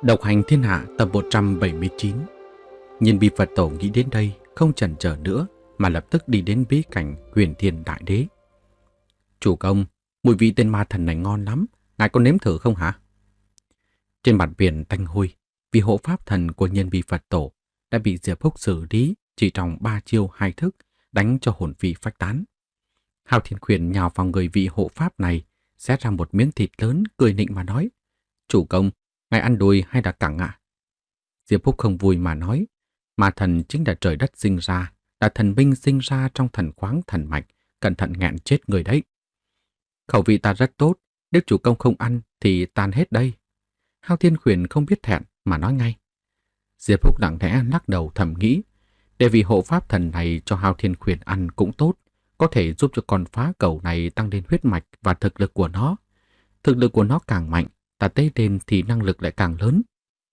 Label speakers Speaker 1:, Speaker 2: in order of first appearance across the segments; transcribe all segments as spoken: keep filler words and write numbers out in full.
Speaker 1: Độc hành thiên hạ tập một trăm bảy mươi chín. Nhân vi Phật tổ nghĩ đến đây, không chần chờ nữa mà lập tức đi đến bí cảnh Huyền Thiên Đại Đế. Chủ công, mùi vị tên ma thần này ngon lắm, ngài có nếm thử không hả? Trên mặt biển tanh hôi, vì hộ pháp thần của nhân vi Phật tổ đã bị Diệp Húc xử lý chỉ trong ba chiêu hai thức, đánh cho hồn phi phách tán. Hào Thiên Khuyển nhào vào người vị hộ pháp này, xé ra một miếng thịt lớn, cười nịnh mà nói: "Chủ công, ngài ăn đùi hay là cẳng ạ?" Diệp Húc không vui mà nói: "Ma thần chính là trời đất sinh ra, là thần binh sinh ra trong thần khoáng thần mạch, cẩn thận nghẹn chết người đấy." "Khẩu vị ta rất tốt, nếu chủ công không ăn thì tan hết đây." Hao Thiên Khuyển không biết thẹn mà nói ngay. Diệp Húc lặng lẽ lắc đầu thầm nghĩ, để vì hộ pháp thần này cho Hao Thiên Khuyển ăn cũng tốt, có thể giúp cho con phá cầu này tăng lên huyết mạch và thực lực của nó. Thực lực của nó càng mạnh, ta tế lên thì năng lực lại càng lớn.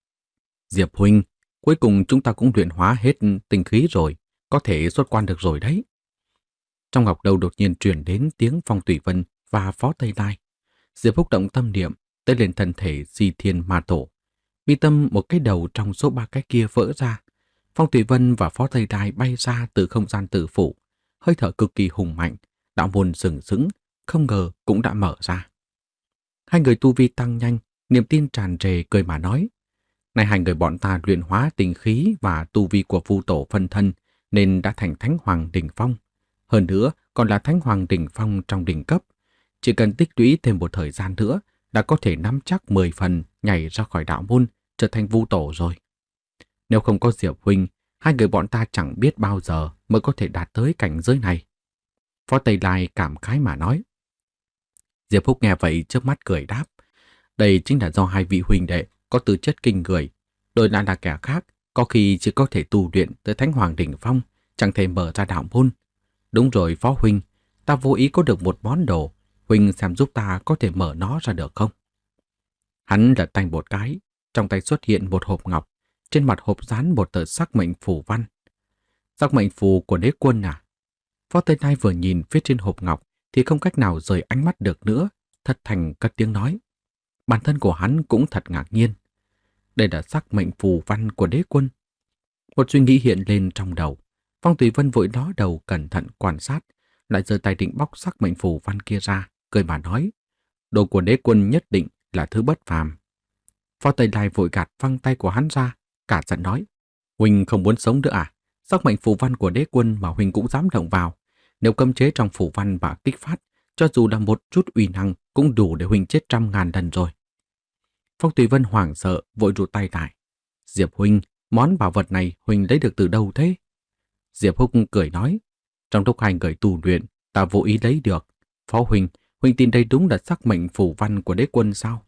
Speaker 1: "Diệp huynh, cuối cùng chúng ta cũng luyện hóa hết tinh khí rồi, có thể xuất quan được rồi đấy." Trong ngọc đầu đột nhiên truyền đến tiếng Phong Tùy Vân và Phó Tây Lai. Diệp Húc động tâm niệm, tế lên thân thể Di Thiên Ma Tổ. Mi tâm một cái đầu trong số ba cái kia vỡ ra. Phong Tùy Vân và Phó Tây Lai bay ra từ không gian tử phủ, hơi thở cực kỳ hùng mạnh, đạo môn sừng sững, không ngờ cũng đã mở ra. Hai người tu vi tăng nhanh, niềm tin tràn trề cười mà nói: "Này hai người bọn ta luyện hóa tinh khí và tu vi của Vu Tổ phân thân nên đã thành Thánh Hoàng đỉnh phong. Hơn nữa còn là Thánh Hoàng đỉnh phong trong đỉnh cấp. Chỉ cần tích lũy thêm một thời gian nữa đã có thể nắm chắc mười phần nhảy ra khỏi đạo môn trở thành Vu Tổ rồi. Nếu không có Diệp huynh, hai người bọn ta chẳng biết bao giờ mới có thể đạt tới cảnh giới này." Phó Tây Lai cảm khái mà nói. Diệp Húc nghe vậy chớp mắt cười đáp: "Đây chính là do hai vị huynh đệ có tư chất kinh người, đổi lại là kẻ khác có khi chỉ có thể tu luyện tới Thánh Hoàng đỉnh phong, chẳng thể mở ra đạo môn. Đúng rồi Phó huynh, ta vô ý có được một món đồ, huynh xem giúp ta có thể mở nó ra được không?" Hắn lật tay một cái, trong tay xuất hiện một hộp ngọc, trên mặt hộp dán một tờ sắc mệnh phù văn. "Sắc mệnh phù của đế quân à?" Phó Tây Lai vừa nhìn phía trên hộp ngọc thì không cách nào rời ánh mắt được nữa, thật thành cất tiếng nói. Bản thân của hắn cũng thật ngạc nhiên. Đây là sắc mệnh phù văn của đế quân. Một suy nghĩ hiện lên trong đầu. Phong Tùy Vân vội ló đầu cẩn thận quan sát, lại giơ tay định bóc sắc mệnh phù văn kia ra, cười mà nói: "Đồ của đế quân nhất định là thứ bất phàm." Phó Tây Lai vội gạt văng tay của hắn ra, cả giận nói: "Huynh không muốn sống nữa à? Sắc mệnh phù văn của đế quân mà huynh cũng dám động vào. Nếu cấm chế trong phù văn và kích phát, cho dù là một chút uy năng cũng đủ để huynh chết trăm ngàn lần rồi." Phong Tùy Vân hoảng sợ vội rụt tay lại. "Diệp huynh, món bảo vật này huynh lấy được từ đâu thế?" Diệp Húc cười nói: "Trong lúc hai người tu luyện, ta vô ý lấy được. Phó huynh, huynh tin đây đúng là sắc mệnh phù văn của đế quân sao?"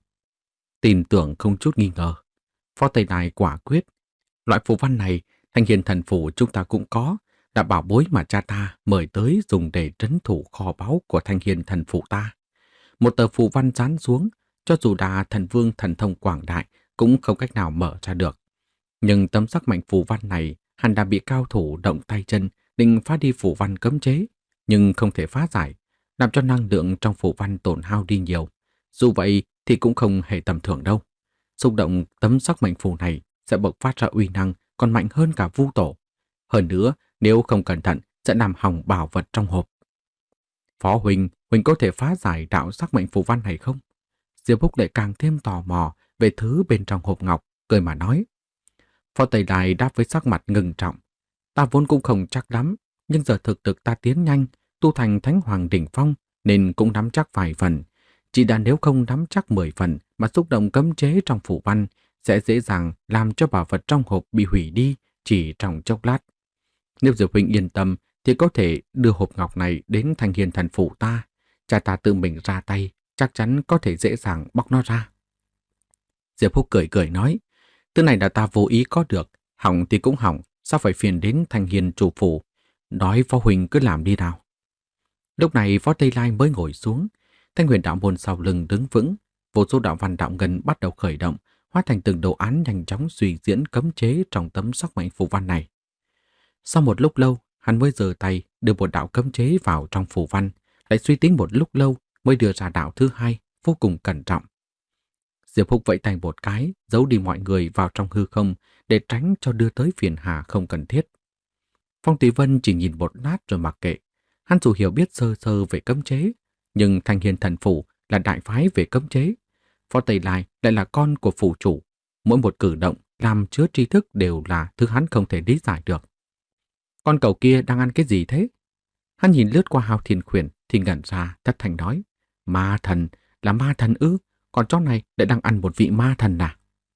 Speaker 1: Tin tưởng không chút nghi ngờ. Phó Tây Lai quả quyết: "Loại phù văn này, Thanh Hiền thần phù chúng ta cũng có, là bảo bối mà cha ta mời tới dùng để trấn thủ kho báu của Thanh Hiền thần phù ta. Một tờ phù văn dán xuống, cho dù là thần vương thần thông quảng đại cũng không cách nào mở ra được. Nhưng tấm sắc mệnh phù văn này hẳn đã bị cao thủ động tay chân định phá đi phù văn cấm chế, nhưng không thể phá giải, làm cho năng lượng trong phù văn tổn hao đi nhiều. Dù vậy thì cũng không hề tầm thường đâu. Xúc động tấm sắc mệnh phù này sẽ bộc phát ra uy năng còn mạnh hơn cả Vu Tổ. Hơn nữa, nếu không cẩn thận sẽ làm hỏng bảo vật trong hộp." "Phó huynh, huynh có thể phá giải đạo sắc mệnh phù văn này không?" Diệp Húc lại càng thêm tò mò về thứ bên trong hộp ngọc, cười mà nói. Phó Tây Lai đáp với sắc mặt ngưng trọng: "Ta vốn cũng không chắc lắm, nhưng giờ thực thực ta tiến nhanh, tu thành Thánh Hoàng đỉnh phong nên cũng nắm chắc vài phần. Chỉ là nếu không nắm chắc mười phần mà xúc động cấm chế trong phù văn sẽ dễ dàng làm cho bảo vật trong hộp bị hủy đi chỉ trong chốc lát. Nếu Diệp huynh yên tâm thì có thể đưa hộp ngọc này đến Thanh Hiền thần phủ ta. Cha ta tự mình ra tay, chắc chắn có thể dễ dàng bóc nó ra." Diệp Húc cười cười nói: "Thứ này là ta vô ý có được, hỏng thì cũng hỏng, sao phải phiền đến Thanh Hiền chủ phủ. Nói Phó huynh cứ làm đi nào." Lúc này Phó Tây Lai mới ngồi xuống, Thanh Huyền đạo môn sau lưng đứng vững, vô số đạo văn đạo ngân bắt đầu khởi động, hóa thành từng đồ án nhanh chóng suy diễn cấm chế trong tấm sắc mệnh phù văn này. Sau một lúc lâu, hắn mới giơ tay đưa một đạo cấm chế vào trong phù văn, lại suy tính một lúc lâu mới đưa ra đạo thứ hai, vô cùng cẩn trọng. Diệp Húc vẫy tay một cái, giấu đi mọi người vào trong hư không để tránh cho đưa tới phiền hà không cần thiết. Phong Thủy Vân chỉ nhìn một lát rồi mặc kệ. Hắn dù hiểu biết sơ sơ về cấm chế, nhưng Thanh Hiên Thần Phủ là đại phái về cấm chế. Phó Tây Lai lại là con của phủ chủ. Mỗi một cử động làm chứa tri thức đều là thứ hắn không thể lý giải được. Con cậu kia đang ăn cái gì thế? Hắn nhìn lướt qua Hào Thiên Khuyển thì ngẩn ra thất thanh nói. Ma thần, là ma thần ư? Con chó này lại đang ăn một vị ma thần à?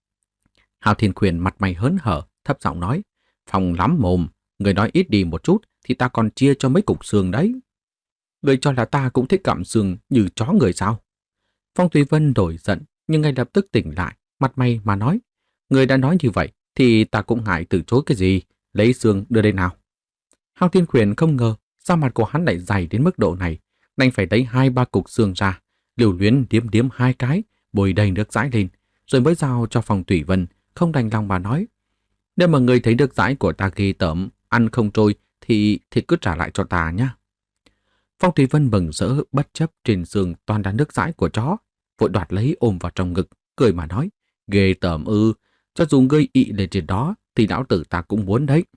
Speaker 1: Hào Thiên Khuyển mặt mày hớn hở, thấp giọng nói. Phòng lắm mồm, người nói ít đi một chút thì ta còn chia cho mấy cục xương đấy. Người cho là ta cũng thích gặm xương như chó người sao? Phong Thủy Vân đổi giận nhưng ngay lập tức tỉnh lại, mặt mày mà nói. Người đã nói như vậy thì ta cũng ngại từ chối cái gì, lấy xương đưa đây nào. Hào Thiên Khuyển không ngờ da mặt của hắn lại dày đến mức độ này, đành phải lấy hai ba cục xương ra, liều luyến điếm điếm hai cái, bồi đầy nước dãi lên, rồi mới giao cho Phong Thủy Vân, không đành lòng mà nói. Nếu mà người thấy nước dãi của ta ghê tởm, ăn không trôi thì thì cứ trả lại cho ta nhá. Phong Thủy Vân mừng rỡ bất chấp trên xương toàn là nước dãi của chó, vội đoạt lấy ôm vào trong ngực, cười mà nói, ghê tởm ư, cho dù ngươi ị lên trên đó thì lão tử ta cũng muốn đấy.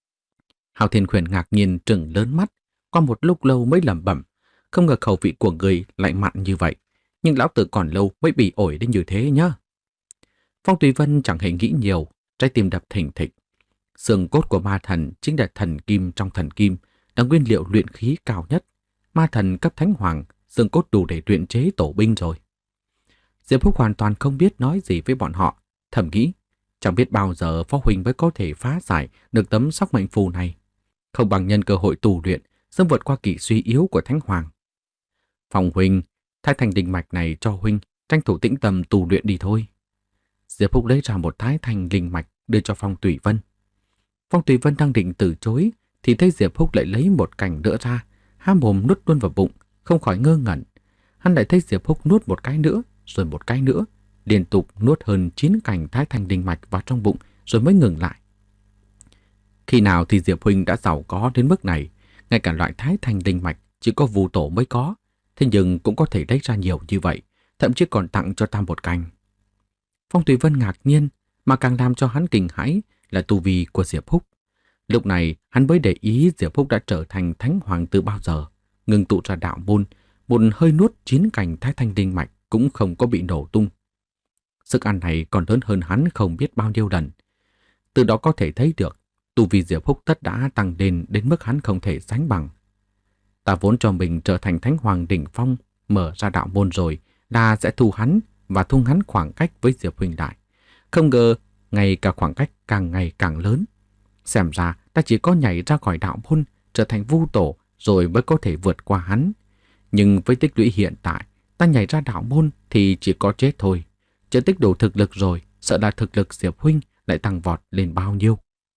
Speaker 1: Hào Thiên Khuyển ngạc nhiên trừng lớn mắt, qua một lúc lâu mới lẩm bẩm, không ngờ khẩu vị của người lại mặn như vậy, nhưng lão tử còn lâu mới bị ổi đến như thế nhá. Phong Thủy Vân chẳng hề nghĩ nhiều, trái tim đập thình thịch. Xương cốt của ma thần chính là thần kim trong thần kim, là nguyên liệu luyện khí cao nhất. Ma thần cấp thánh hoàng, xương cốt đủ để luyện chế tổ binh rồi. Diệp Húc hoàn toàn không biết nói gì với bọn họ, thầm nghĩ, chẳng biết bao giờ Phó Huynh mới có thể phá giải được tấm sóc mệnh phù này. Không bằng nhân cơ hội tu luyện, sớm vượt qua kỳ suy yếu của thánh hoàng. Phong Huynh, thái thành đình mạch này cho Huynh, tranh thủ tĩnh tâm tu luyện đi thôi. Diệp Húc lấy ra một thái thành linh mạch đưa cho Phong Thủy Vân. Phong Thủy Vân đang định từ chối thì thấy Diệp Húc lại lấy một cành nữa ra, há mồm nuốt luôn vào bụng, không khỏi ngơ ngẩn. Hắn lại thấy Diệp Húc nuốt một cái nữa, rồi một cái nữa, liên tục nuốt hơn chín cành thái thành linh mạch vào trong bụng rồi mới ngừng lại. Khi nào thì Diệp Huynh đã giàu có đến mức này, ngay cả loại thái thành linh mạch chỉ có Vu tổ mới có, thế nhưng cũng có thể lấy ra nhiều như vậy, thậm chí còn tặng cho ta một cành. Phong Thủy Vân ngạc nhiên, mà càng làm cho hắn kinh hãi là tu vi của Diệp Húc. Lúc này hắn mới để ý Diệp Húc đã trở thành thánh hoàng từ bao giờ, ngừng tụ ra đạo môn, một hơi nuốt chín cành thái thanh linh mạch cũng không có bị nổ tung. Sức ăn này còn lớn hơn hắn không biết bao nhiêu lần. Từ đó có thể thấy được tu vi Diệp Húc tất đã tăng lên đến mức hắn không thể sánh bằng. Ta vốn cho mình trở thành thánh hoàng đỉnh phong, mở ra đạo môn rồi là sẽ thu hắn và thu ngắn khoảng cách với Diệp Huynh đại. Không ngờ ngày cả khoảng cách càng ngày càng lớn. Xem ra ta chỉ có nhảy ra khỏi đạo môn, trở thành Vu tổ rồi mới có thể vượt qua hắn. Nhưng với tích lũy hiện tại, ta nhảy ra đạo môn thì chỉ có chết thôi. Chưa tích đủ thực lực rồi, sợ là thực lực Diệp Huynh lại tăng vọt lên bao nhiêu.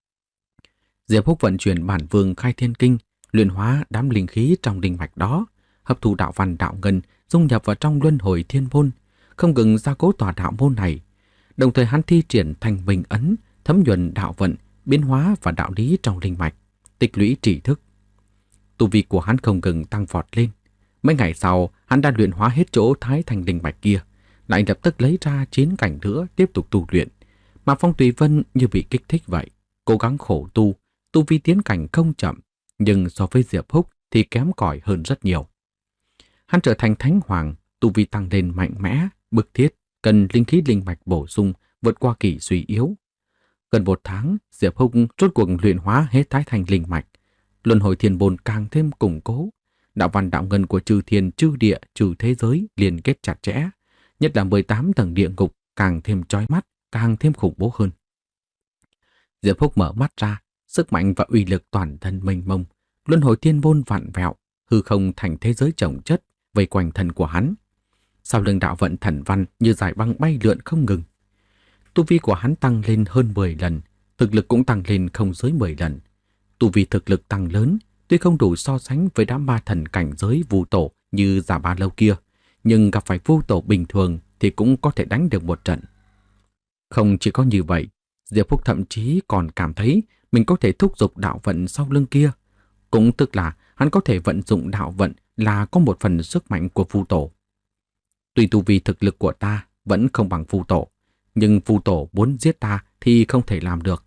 Speaker 1: Diệp Húc vận chuyển bản vương khai thiên kinh, luyện hóa đám linh khí trong linh mạch đó, hấp thu đạo văn đạo ngân, dung nhập vào trong luân hồi thiên môn, không ngừng gia cố tòa đạo môn này. Đồng thời hắn thi triển thành minh ấn, thấm nhuần đạo vận, biến hóa và đạo lý trong linh mạch, tích lũy tri thức. Tu vi của hắn không ngừng tăng vọt lên. Mấy ngày sau, hắn đã luyện hóa hết chỗ thái thành linh mạch kia, lại lập tức lấy ra chín cảnh nữa tiếp tục tu luyện. Mà Phong Thủy Vân như bị kích thích vậy, cố gắng khổ tu, tu vi tiến cảnh không chậm, nhưng so với Diệp Húc thì kém cỏi hơn rất nhiều. Hắn trở thành thánh hoàng, tu vi tăng lên mạnh mẽ, bức thiết, cần linh khí linh mạch bổ sung, vượt qua kỳ suy yếu. Gần một tháng, Diệp Húc rốt cuộc luyện hóa hết thái thành linh mạch, luân hồi thiên môn càng thêm củng cố, đạo văn đạo ngân của chư thiên chư địa chư thế giới liên kết chặt chẽ, nhất là mười tám tầng địa ngục càng thêm chói mắt, càng thêm khủng bố hơn. Diệp Húc mở mắt ra, sức mạnh và uy lực toàn thân mênh mông, luân hồi thiên môn vặn vẹo, hư không thành thế giới chồng chất vây quanh thân của hắn. Sau lưng đạo vận thần văn như dải băng bay lượn không ngừng. Tu vi của hắn tăng lên hơn mười lần, thực lực cũng tăng lên không dưới mười lần. Tu vi thực lực tăng lớn, tuy không đủ so sánh với đám ma thần cảnh giới Vu tổ như Giả Ba Lâu kia, nhưng gặp phải Vu tổ bình thường thì cũng có thể đánh được một trận. Không chỉ có như vậy, Diệp Húc thậm chí còn cảm thấy mình có thể thúc giục đạo vận sau lưng kia. Cũng tức là hắn có thể vận dụng đạo vận là có một phần sức mạnh của Vu tổ. Tuy tu vi thực lực của ta vẫn không bằng Vu Tổ, nhưng Vu Tổ muốn giết ta thì không thể làm được.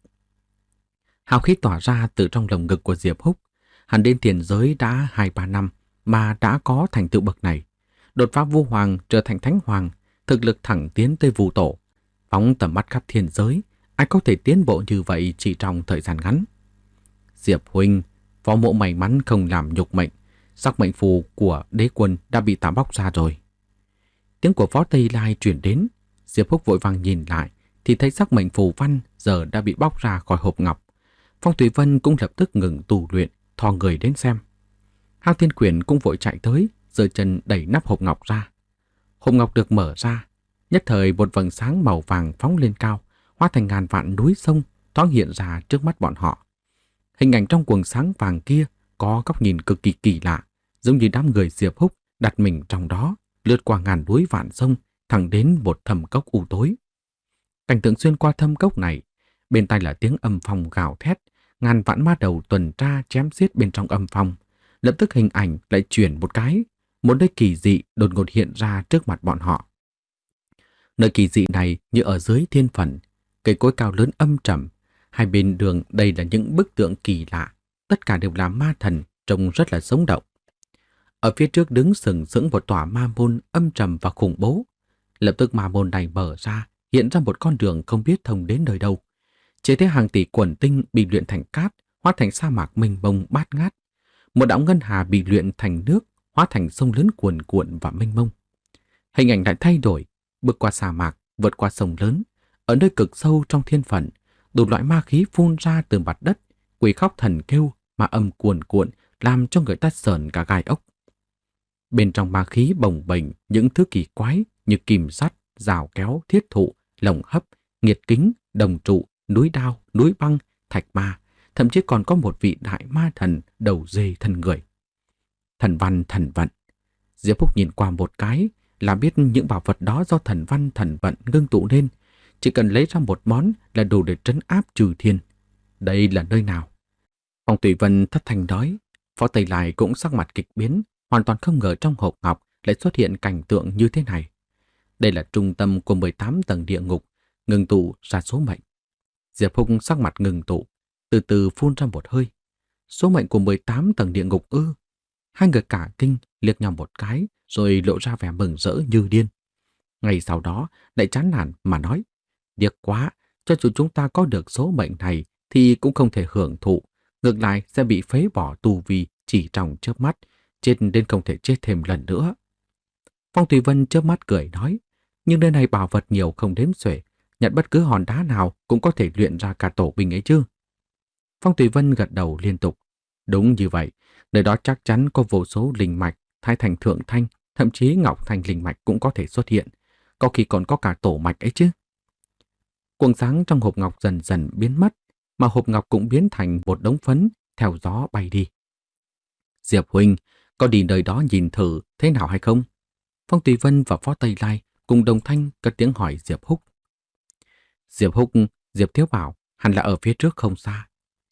Speaker 1: Hào khí tỏa ra từ trong lồng ngực của Diệp Húc. Hắn đến tiền giới đã hai ba năm mà đã có thành tựu bậc này. Đột phá Vu Hoàng trở thành Thánh Hoàng, thực lực thẳng tiến tới Vu Tổ. Phóng tầm mắt khắp thiên giới, ai có thể tiến bộ như vậy chỉ trong thời gian ngắn. Diệp huynh, Phó Mộ may mắn không làm nhục mệnh, sắc mệnh phù của đế quân đã bị ta bóc ra rồi. Tiếng của Phó Tây Lai truyền đến, Diệp Húc vội vàng nhìn lại thì thấy sắc mệnh phù văn giờ đã bị bóc ra khỏi hộp ngọc. Phong Thủy Vân cũng lập tức ngừng tu luyện, thò người đến xem. Hao Thiên Quyển cũng vội chạy tới, giơ chân đẩy nắp hộp ngọc ra. Hộp ngọc được mở ra, nhất thời một vầng sáng màu vàng phóng lên cao, hóa thành ngàn vạn núi sông thoáng hiện ra trước mắt bọn họ. Hình ảnh trong quầng sáng vàng kia có góc nhìn cực kỳ kỳ lạ, giống như đám người Diệp Húc đặt mình trong đó, lướt qua ngàn núi vạn sông, thẳng đến một thâm cốc u tối. Cảnh tượng xuyên qua thâm cốc này, bên tai là tiếng âm phong gào thét, ngàn vạn ma đầu tuần tra chém giết bên trong âm phong. Lập tức hình ảnh lại chuyển một cái, một nơi kỳ dị đột ngột hiện ra trước mặt bọn họ. Nơi kỳ dị này như ở dưới thiên phần, cây cối cao lớn âm trầm, hai bên đường đây là những bức tượng kỳ lạ, tất cả đều là ma thần, trông rất là sống động. Ở phía trước đứng sừng sững một tòa ma môn âm trầm và khủng bố. Lập tức ma môn này mở ra, hiện ra một con đường không biết thông đến nơi đâu. Chỉ thấy hàng tỷ quần tinh bị luyện thành cát, hóa thành sa mạc mênh mông bát ngát. Một đạo ngân hà bị luyện thành nước, hóa thành sông lớn cuồn cuộn và mênh mông. Hình ảnh lại thay đổi, bước qua sa mạc, vượt qua sông lớn. Ở nơi cực sâu trong thiên phận, đủ loại ma khí phun ra từ mặt đất, quỷ khóc thần kêu, ma âm cuồn cuộn, làm cho người ta sởn cả gai ốc. Bên trong ma khí bồng bềnh những thứ kỳ quái như kìm sắt, rào kéo, thiết thụ, lồng hấp, nghiệt kính, đồng trụ, núi đao, núi băng, thạch ma, thậm chí còn có một vị đại ma thần đầu dê thân người. Thần văn thần vận. Diệp Húc nhìn qua một cái là biết những bảo vật đó do thần văn thần vận ngưng tụ nên, chỉ cần lấy ra một món là đủ để trấn áp trừ thiên. Đây là nơi nào? Phong Thủy Vân thất thanh nói. Phó Tây Lai cũng sắc mặt kịch biến, hoàn toàn không ngờ trong hộp ngọc lại xuất hiện cảnh tượng như thế này. Đây là trung tâm của mười tám tầng địa ngục, ngưng tụ ra số mệnh. Diệp Húc sắc mặt ngừng tụ, từ từ phun ra một hơi. Số mệnh của mười tám tầng địa ngục ư? Hai người cả kinh liếc nhau một cái, rồi lộ ra vẻ mừng rỡ như điên. Ngay sau đó, lại chán nản mà nói, điếc quá, cho dù chúng ta có được số mệnh này thì cũng không thể hưởng thụ, ngược lại sẽ bị phế bỏ tu vi chỉ trong chớp mắt, chết đến không thể chết thêm lần nữa. Phong Thủy Vân chớp mắt cười nói, nhưng nơi này bảo vật nhiều không đếm xuể, nhận bất cứ hòn đá nào cũng có thể luyện ra cả tổ binh ấy chứ. Phong Thủy Vân gật đầu liên tục. Đúng như vậy, nơi đó chắc chắn có vô số linh mạch, thái thành thượng thanh, thậm chí ngọc thành linh mạch cũng có thể xuất hiện, có khi còn có cả tổ mạch ấy chứ. Quầng sáng trong hộp ngọc dần dần biến mất, mà hộp ngọc cũng biến thành một đống phấn, theo gió bay đi. Diệp huynh, có đi nơi đó nhìn thử thế nào hay không? Phong Thủy Vân và Phó Tây Lai cùng đồng thanh cất tiếng hỏi Diệp Húc. Diệp Húc, Diệp Thiếu bảo hẳn là ở phía trước không xa.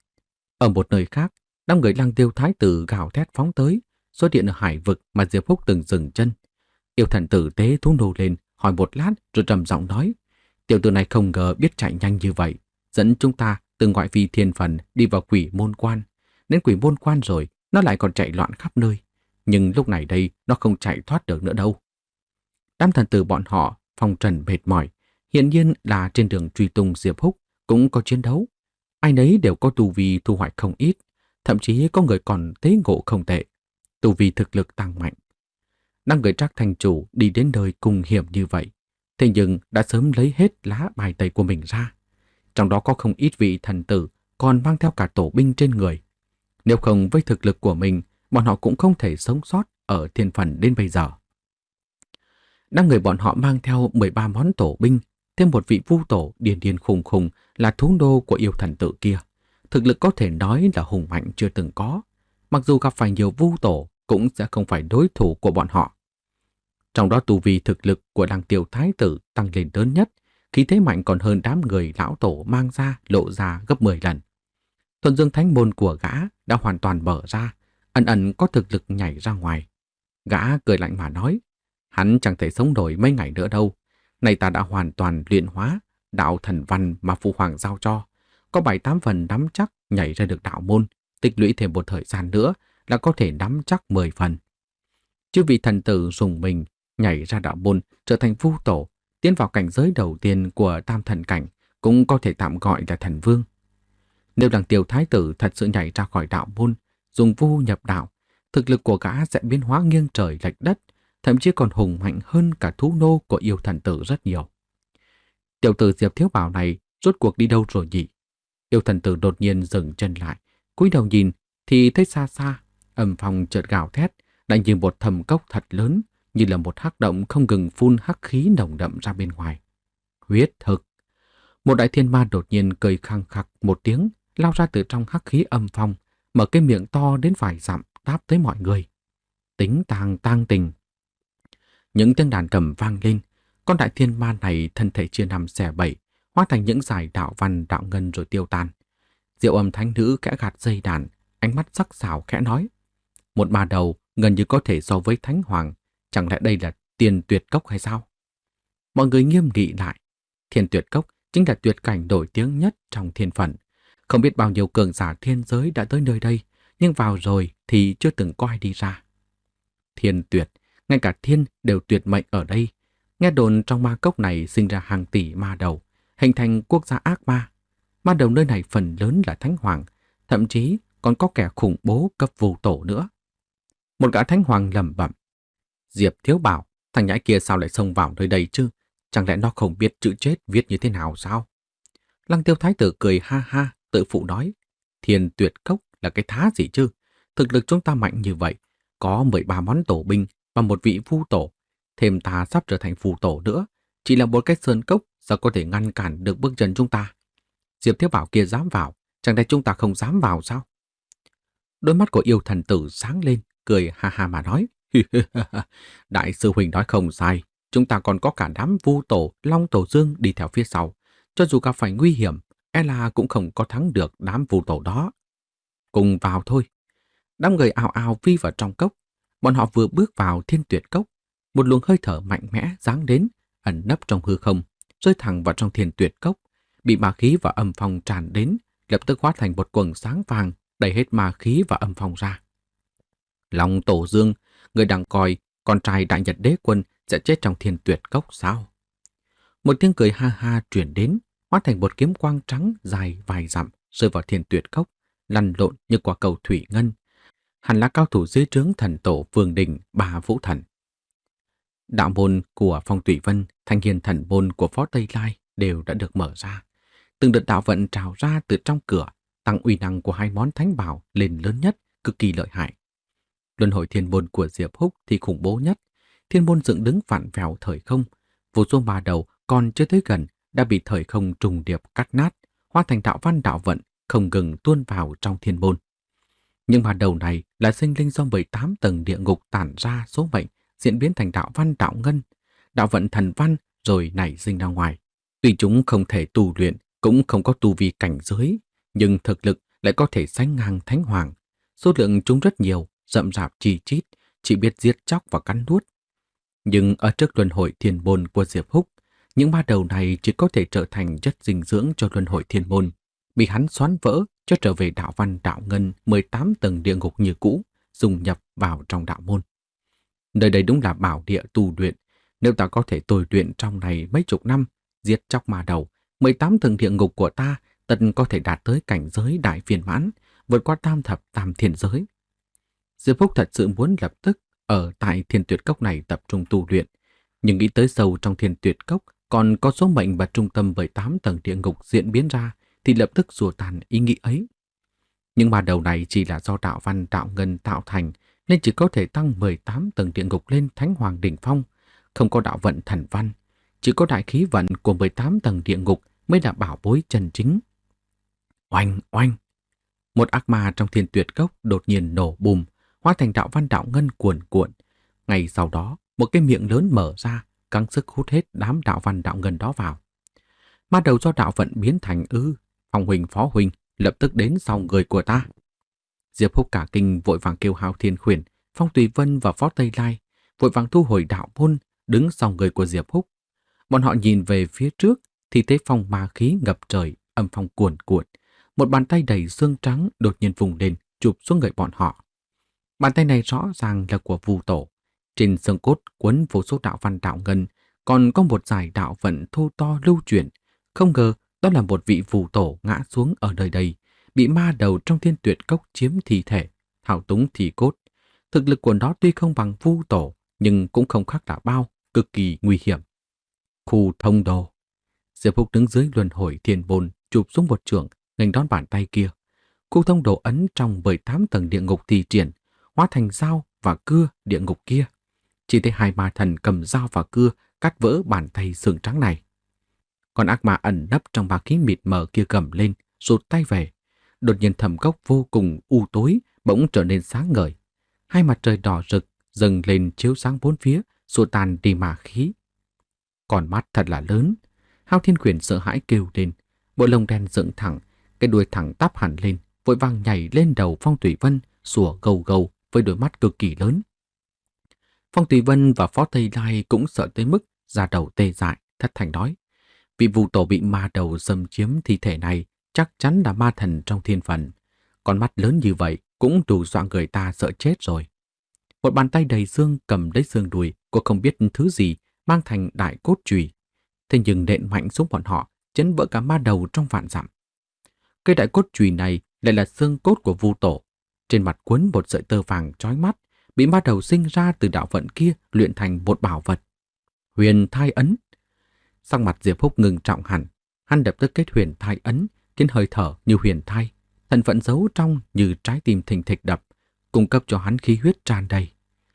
Speaker 1: Ở một nơi khác, đám người Lăng Tiêu Thái tử gào thét phóng tới, xuất hiện ở hải vực mà Diệp Húc từng dừng chân. Yêu thần tử tế thú nô lên, hỏi một lát rồi trầm giọng nói, tiểu tử này không ngờ biết chạy nhanh như vậy, dẫn chúng ta từ ngoại vi thiên phần đi vào quỷ môn quan. Đến quỷ môn quan rồi, nó lại còn chạy loạn khắp nơi. Nhưng lúc này đây, nó không chạy thoát được nữa đâu. Đám thần tử bọn họ, phong trần mệt mỏi, hiển nhiên là trên đường truy tung Diệp Húc cũng có chiến đấu. Ai nấy đều có tu vi thu hoạch không ít, thậm chí có người còn tế ngộ không tệ. Tu vi thực lực tăng mạnh. Đang người Trác thành chủ đi đến nơi cùng hiểm như vậy, thế nhưng đã sớm lấy hết lá bài tẩy của mình ra. Trong đó có không ít vị thần tử còn mang theo cả tổ binh trên người. Nếu không với thực lực của mình, bọn họ cũng không thể sống sót ở thiên phần đến bây giờ. Đám người bọn họ mang theo mười ba món tổ binh, thêm một vị vu tổ điên điên khùng khùng là thú đô của yêu thần tử kia. Thực lực có thể nói là hùng mạnh chưa từng có. Mặc dù gặp phải nhiều vu tổ, cũng sẽ không phải đối thủ của bọn họ. Trong đó tu vi thực lực của Lăng Tiêu Thái tử tăng lên lớn nhất, khí thế mạnh còn hơn đám người lão tổ mang ra lộ ra gấp mười lần. Thuần Dương Thánh môn của gã đã hoàn toàn mở ra, ẩn ẩn có thực lực nhảy ra ngoài. Gã cười lạnh mà nói, hắn chẳng thể sống nổi mấy ngày nữa đâu. Này ta đã hoàn toàn luyện hóa đạo thần văn mà Phụ Hoàng giao cho, có bảy tám phần nắm chắc nhảy ra được đạo môn, tích lũy thêm một thời gian nữa là có thể nắm chắc mười phần. Chứ vị thần tử dùng mình nhảy ra đạo môn trở thành vu tổ, tiến vào cảnh giới đầu tiên của tam thần cảnh, cũng có thể tạm gọi là thần vương. Nếu Lăng Tiêu thái tử thật sự nhảy ra khỏi đạo môn, dùng vu nhập đạo, thực lực của gã sẽ biến hóa nghiêng trời lệch đất, thậm chí còn hùng mạnh hơn cả thú nô của yêu thần tử rất nhiều. Tiểu tử Diệp Thiếu Bảo này rốt cuộc đi đâu rồi nhỉ? Yêu thần tử đột nhiên dừng chân lại, cúi đầu nhìn thì thấy xa xa, âm phong chợt gào thét, lại như một thầm cốc thật lớn, như là một hắc động không ngừng phun hắc khí nồng đậm ra bên ngoài. Huyết thực. Một đại thiên ma đột nhiên cười khăng khặc một tiếng, lao ra từ trong hắc khí âm phong, mở cái miệng to đến vài dặm đáp tới mọi người. Tính tàng tang tình. Những tiếng đàn cầm vang lên, con đại thiên ma này thân thể chia năm xẻ bảy, hóa thành những dải đạo văn đạo ngân rồi tiêu tan. Diệu Âm thánh nữ khẽ gạt dây đàn, ánh mắt sắc sảo khẽ nói: một ma đầu gần như có thể so với thánh hoàng, chẳng lẽ đây là Tiền Tuyệt Cốc hay sao? Mọi người nghiêm nghị lại. Thiên Tuyệt Cốc chính là tuyệt cảnh nổi tiếng nhất trong thiên phận. Không biết bao nhiêu cường giả thiên giới đã tới nơi đây, nhưng vào rồi thì chưa từng có ai đi ra. Thiên tuyệt, ngay cả thiên đều tuyệt mệnh ở đây. Nghe đồn trong ma cốc này sinh ra hàng tỷ ma đầu, hình thành quốc gia ác ma. Ma đầu nơi này phần lớn là thánh hoàng, thậm chí còn có kẻ khủng bố cấp vô tổ nữa. Một gã thánh hoàng lẩm bẩm: Diệp Thiếu Bảo, thằng nhãi kia sao lại xông vào nơi đây chứ? Chẳng lẽ nó không biết chữ chết viết như thế nào sao? Lăng Tiêu thái tử cười ha ha, tự phụ nói: Thiên Tuyệt Cốc là cái thá gì chứ? Thực lực chúng ta mạnh như vậy, có mười ba món tổ binh và một vị vu tổ, thêm ta sắp trở thành phù tổ nữa, chỉ là một cái sơn cốc sao có thể ngăn cản được bước chân chúng ta? Diệp Thiếu Bảo kia dám vào, chẳng lẽ chúng ta không dám vào sao? Đôi mắt của yêu thần tử sáng lên, cười ha ha mà nói: Đại sư huynh nói không sai, chúng ta còn có cả đám vu tổ, long tổ dương đi theo phía sau, cho dù gặp phải nguy hiểm, e là cũng không có thắng được đám vu tổ đó. Cùng vào thôi. Đám người ào ào phi vào trong cốc. Bọn họ vừa bước vào Thiên Tuyệt Cốc, một luồng hơi thở mạnh mẽ giáng đến, ẩn nấp trong hư không, rơi thẳng vào trong Thiên Tuyệt Cốc, bị ma khí và âm phong tràn đến, lập tức hóa thành một quầng sáng vàng, đẩy hết ma khí và âm phong ra. Long Tổ Dương, người đang coi con trai Đại Nhật Đế Quân sẽ chết trong Thiên Tuyệt Cốc sao? Một tiếng cười ha ha truyền đến, hóa thành một kiếm quang trắng dài vài dặm rơi vào Thiên Tuyệt Cốc, lăn lộn như quả cầu thủy ngân. Hẳn là cao thủ dưới trướng thần tổ Vương Đình Ba Vũ Thần. Đạo môn của Phong Thủy Vân, Thanh Hiền thần môn của Phó Tây Lai đều đã được mở ra. Từng đợt đạo vận trào ra từ trong cửa, tăng uy năng của hai món thánh bảo lên lớn nhất, cực kỳ lợi hại. Luân hồi thiên môn của Diệp Húc thì khủng bố nhất. Thiên môn dựng đứng phản vẹo thời không, vô số ma đầu còn chưa tới gần đã bị thời không trùng điệp cắt nát, hóa thành đạo văn đạo vận không ngừng tuôn vào trong thiên môn. Nhưng mà đầu này là sinh linh do mười tám tầng địa ngục tản ra số mệnh, diễn biến thành đạo văn đạo ngân, đạo vận thần văn rồi nảy sinh ra ngoài. Tuy chúng không thể tu luyện, cũng không có tu vi cảnh giới, nhưng thực lực lại có thể sánh ngang thánh hoàng. Số lượng chúng rất nhiều, rậm rạp chi chít, chỉ biết giết chóc và cắn nuốt. Nhưng ở trước luân hồi thiên môn của Diệp Húc, những ma đầu này chỉ có thể trở thành chất dinh dưỡng cho luân hồi thiên môn, bị hắn xoắn vỡ cho trở về đạo văn đạo ngân mười tám tầng địa ngục như cũ, dung nhập vào trong đạo môn. Nơi đây đúng là bảo địa tu luyện, nếu ta có thể tôi luyện trong này mấy chục năm, giết chóc ma đầu, mười tám tầng địa ngục của ta tất có thể đạt tới cảnh giới đại viên mãn, vượt qua tam thập tam thiên giới. Diệp Húc thật sự muốn lập tức ở tại Thiên Tuyệt Cốc này tập trung tu luyện, nhưng nghĩ tới sâu trong Thiên Tuyệt Cốc còn có số mệnh và trung tâm mười tám tầng địa ngục diễn biến ra, thì lập tức xua tan ý nghĩ ấy. Nhưng mà đầu này chỉ là do đạo văn đạo ngân tạo thành, nên chỉ có thể tăng mười tám tầng địa ngục lên Thánh Hoàng đỉnh phong, không có đạo vận thần văn, chỉ có đại khí vận của mười tám tầng địa ngục mới là bảo bối chân chính. Oanh oanh! Một ác ma trong Thiên Tuyệt Cốc đột nhiên nổ bùm, hóa thành đạo văn đạo ngân cuồn cuộn. Ngay sau đó, một cái miệng lớn mở ra, căng sức hút hết đám đạo văn đạo ngân đó vào. Ma đầu do đạo vận biến thành ư? Phong huynh Phó huynh lập tức đến sau người của ta. Diệp Húc cả kinh vội vàng kêu Hạo Thiên Khuyển, Phong Tùy Vân và Phó Tây Lai vội vàng thu hồi đạo môn, đứng sau người của Diệp Húc. Bọn họ nhìn về phía trước thì thấy phong ma khí ngập trời, âm phong cuồn cuộn. Một bàn tay đầy xương trắng đột nhiên vùng lên, chụp xuống người bọn họ. Bàn tay này rõ ràng là của Vu Tổ. Trên xương cốt quấn vô số đạo văn đạo ngân, còn có một dải đạo vận thô to lưu chuyển. Không ngờ đó là một vị Vu Tổ ngã xuống ở nơi đây, bị ma đầu trong Thiên Tuyệt Cốc chiếm thi thể, thao túng thi cốt. Thực lực của nó tuy không bằng Vu Tổ, nhưng cũng không khác là bao, cực kỳ nguy hiểm. Khu thông đồ. Diệp Húc đứng dưới luân hồi thiên bồn, chụp xuống một trường, nghênh đón bàn tay kia. Khu thông đồ ấn trong mười tám tầng địa ngục thi triển, hóa thành dao và cưa địa ngục kia. Chỉ thấy hai ma thần cầm dao và cưa cắt vỡ bàn tay xương trắng này. Còn ác ma ẩn nấp trong bá khí mịt mờ kia cầm lên, rụt tay về. Đột nhiên thầm cốc vô cùng u tối, bỗng trở nên sáng ngời. Hai mặt trời đỏ rực dâng lên chiếu sáng bốn phía, xua tan đi ma khí. Còn mắt thật là lớn. Hao Thiên Quyền sợ hãi kêu lên, bộ lông đen dựng thẳng, cái đuôi thẳng tắp hẳn lên, vội vàng nhảy lên đầu Phong Thủy Vân, sủa gâu gâu với đôi mắt cực kỳ lớn. Phong Thủy Vân và Phó Tây Lai cũng sợ tới mức da đầu tê dại, thất thanh nói: vị Vu Tổ bị ma đầu xâm chiếm thi thể này chắc chắn là ma thần trong thiên phần. Con mắt lớn như vậy cũng đủ dọa người ta sợ chết rồi. Một bàn tay đầy xương cầm lấy xương đùi của không biết thứ gì mang thành đại cốt chùy. Thế nhưng nện mạnh xuống bọn họ, chấn vỡ cả ma đầu trong vạn dặm. Cây đại cốt chùy này lại là xương cốt của Vu Tổ. Trên mặt quấn một sợi tơ vàng chói mắt, bị ma đầu sinh ra từ đạo vận kia luyện thành một bảo vật. Huyền thai ấn. Sắc mặt Diệp Húc ngừng trọng hẳn, hắn lập tức kết huyền thai ấn, khiến hơi thở như huyền thai, thần phận giấu trong như trái tim thình thịch đập, cung cấp cho hắn khí huyết tràn đầy.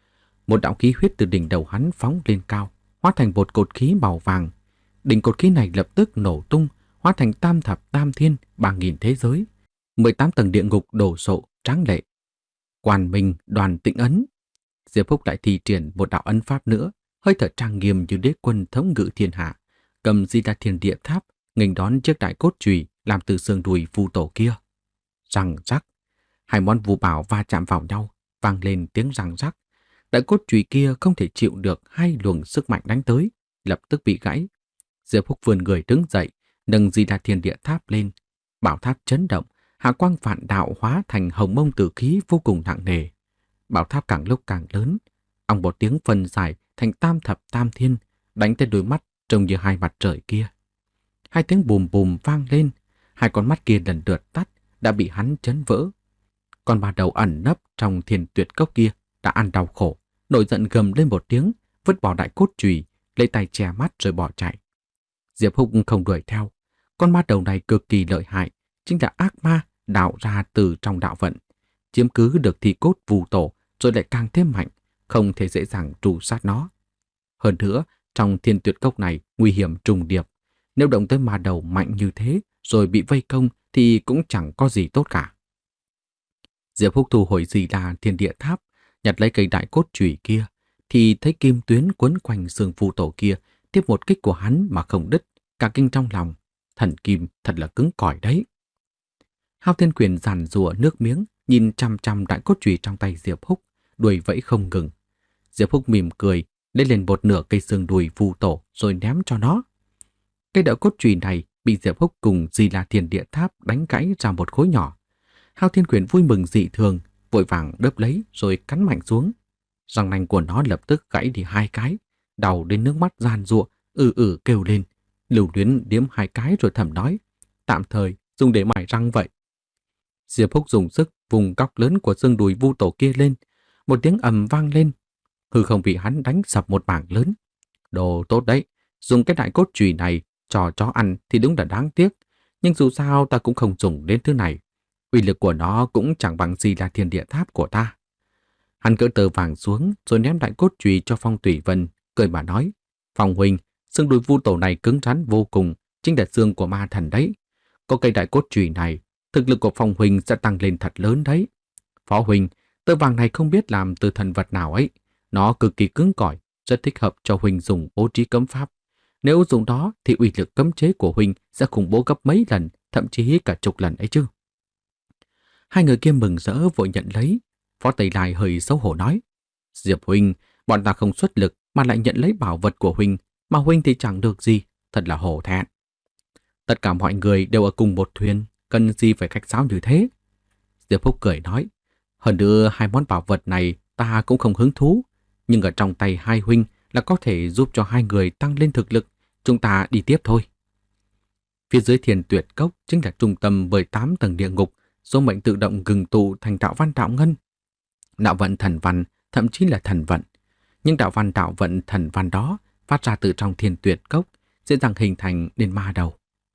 Speaker 1: Một đạo khí huyết từ đỉnh đầu hắn phóng lên cao, hóa thành một cột khí màu vàng. Đỉnh cột khí này lập tức nổ tung, hóa thành tam thập tam thiên, ba nghìn thế giới, mười tám tầng địa ngục đổ sộ tráng lệ. Quan Minh Đoàn Tịnh ấn. Diệp Húc lại thi triển một đạo ấn pháp nữa, hơi thở trang nghiêm như đế quân thống ngự thiên hạ, cầm Di Đà Thiên Địa Tháp nghênh đón chiếc đại cốt chùy làm từ xương đùi Vu Tổ kia. Răng rắc, hai món vu bảo va chạm vào nhau, vang lên tiếng răng rắc. Đại cốt chùy kia không thể chịu được hai luồng sức mạnh đánh tới, lập tức bị gãy. Diệp Húc vươn người đứng dậy, nâng Di Đà Thiên Địa Tháp lên. Bảo tháp chấn động, hạ quang vạn đạo hóa thành hồng mông tử khí vô cùng nặng nề. Bảo tháp càng lúc càng lớn, ong một tiếng phân giải thành tam thập tam thiên, đánh tới đôi mắt trông như hai mặt trời kia. Hai tiếng bùm bùm vang lên, hai con mắt kia lần lượt tắt, đã bị hắn chấn vỡ. Con ma đầu ẩn nấp trong Thiên Tuyệt Cốc kia đã ăn đau khổ, nổi giận gầm lên một tiếng, vứt bỏ đại cốt chùy, lấy tay che mắt rồi bỏ chạy. Diệp Húc không đuổi theo. Con ma đầu này cực kỳ lợi hại, chính là ác ma đạo ra từ trong đạo vận, chiếm cứ được thi cốt Vu Tổ rồi lại càng thêm mạnh, không thể dễ dàng tru sát nó. Hơn nữa, trong Thiên Tuyệt Cốc này nguy hiểm trùng điệp, nếu động tới ma đầu mạnh như thế rồi bị vây công thì cũng chẳng có gì tốt cả. Diệp Húc thu hồi Di Đà Thiên Địa Tháp, nhặt lấy cây đại cốt chùy kia, thì thấy kim tuyến quấn quanh xương Vu Tổ kia tiếp một kích của hắn mà không đứt, cả kinh trong lòng. Thần kim thật là cứng cỏi đấy. Hao Thiên Quyền giàn giụa nước miếng, nhìn chăm chăm đại cốt chùy trong tay Diệp Húc, đuôi vẫy không ngừng. Diệp Húc mỉm cười, lấy lên một nửa cây xương đùi Vu Tổ rồi ném cho nó. Cây đại cốt chùy này bị Diệp Húc cùng Di Đà Thiên Địa Tháp đánh gãy ra một khối nhỏ. Hao Thiên Quyền vui mừng dị thường, vội vàng đớp lấy rồi cắn mạnh xuống. Răng nanh của nó lập tức gãy đi hai cái, đau đến nước mắt giàn giụa, ử ử kêu lên. Lưu Luyến điếm hai cái rồi thầm nói, tạm thời dùng để mài răng vậy. Diệp Húc dùng sức vùng góc lớn của xương đùi Vu Tổ kia lên, một tiếng ầm vang lên, hư không bị hắn đánh sập một mảng lớn. Đồ tốt đấy, dùng cái đại cốt chùy này cho chó ăn thì đúng là đáng tiếc, nhưng dù sao ta cũng không dùng đến thứ này. Uy lực của nó cũng chẳng bằng gì là Thiên Địa Tháp của ta. Hắn cỡ tờ vàng xuống rồi ném đại cốt chùy cho Phong Thủy Vân, cười mà nói, Phong huynh, xương đùi Vu Tổ này cứng rắn vô cùng, chính là xương của ma thần đấy. Có cây đại cốt chùy này, thực lực của Phong huynh sẽ tăng lên thật lớn đấy. Phó huynh, tơ vàng này không biết làm từ thần vật nào ấy, nó cực kỳ cứng cỏi, rất thích hợp cho huynh dùng bố trí cấm pháp. Nếu dùng đó thì uy lực cấm chế của huynh sẽ khủng bố gấp mấy lần, thậm chí cả chục lần ấy chứ. Hai người kia mừng rỡ vội nhận lấy. Phó Tây Lai hơi xấu hổ nói, Diệp huynh, bọn ta không xuất lực mà lại nhận lấy bảo vật của huynh, mà huynh thì chẳng được gì, thật là hổ thẹn. Tất cả mọi người đều ở cùng một thuyền, cần gì phải khách sáo như thế? Diệp Húc cười nói, hơn nữa hai món bảo vật này ta cũng không hứng thú, nhưng ở trong tay hai huynh là có thể giúp cho hai người tăng lên thực lực, chúng ta đi tiếp thôi. Phía dưới Thiên Tuyệt Cốc chính là trung tâm mười tám tầng địa ngục, số mệnh tự động gừng tụ thành đạo văn đạo ngân. Đạo vận thần văn, thậm chí là thần vận. Nhưng đạo văn đạo vận thần văn đó phát ra từ trong Thiên Tuyệt Cốc, dễ dàng hình thành nên ma đầu.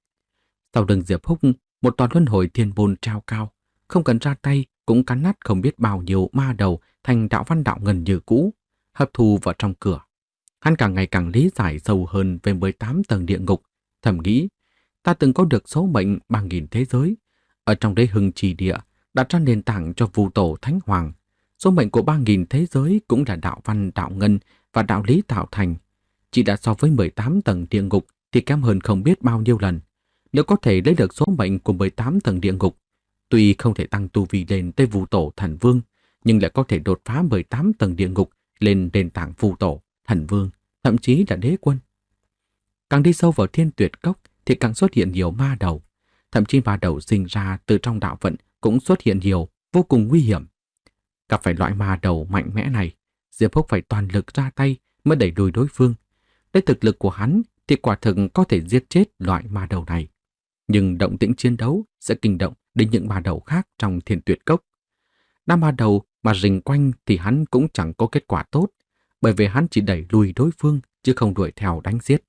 Speaker 1: Sau lưng Diệp Húc, một tòa luân hồi thiên môn treo cao, không cần ra tay cũng cắn nát không biết bao nhiêu ma đầu thành đạo văn đạo ngân như cũ, hấp thu vào trong cửa. Hắn càng ngày càng lý giải sâu hơn về mười tám tầng địa ngục, thầm nghĩ, ta từng có được số mệnh ba nghìn thế giới, ở trong đấy hưng trì địa đặt ra nền tảng cho vu tổ thánh hoàng. Số mệnh của ba nghìn thế giới cũng là đạo văn đạo ngân và đạo lý tạo thành, chỉ đã so với mười tám tầng địa ngục thì kém hơn không biết bao nhiêu lần. Nếu có thể lấy được số mệnh của mười tám tầng địa ngục, tuy không thể tăng tu vi lên tới vu tổ thần vương, nhưng lại có thể đột phá mười tám tầng địa ngục lên nền tảng vu tổ, thần vương, thậm chí là đế quân. Càng đi sâu vào Thiên Tuyệt Cốc thì càng xuất hiện nhiều ma đầu, thậm chí ma đầu sinh ra từ trong đạo vận cũng xuất hiện nhiều, vô cùng nguy hiểm. Gặp phải loại ma đầu mạnh mẽ này, Diệp Húc phải toàn lực ra tay mới đẩy lùi đối phương. Với thực lực của hắn thì quả thực có thể giết chết loại ma đầu này. Nhưng động tĩnh chiến đấu sẽ kinh động đến những ma đầu khác trong Thiên Tuyệt Cốc. Đám ma đầu mà rình quanh thì hắn cũng chẳng có kết quả tốt, bởi vì hắn chỉ đẩy lùi đối phương chứ không đuổi theo đánh giết.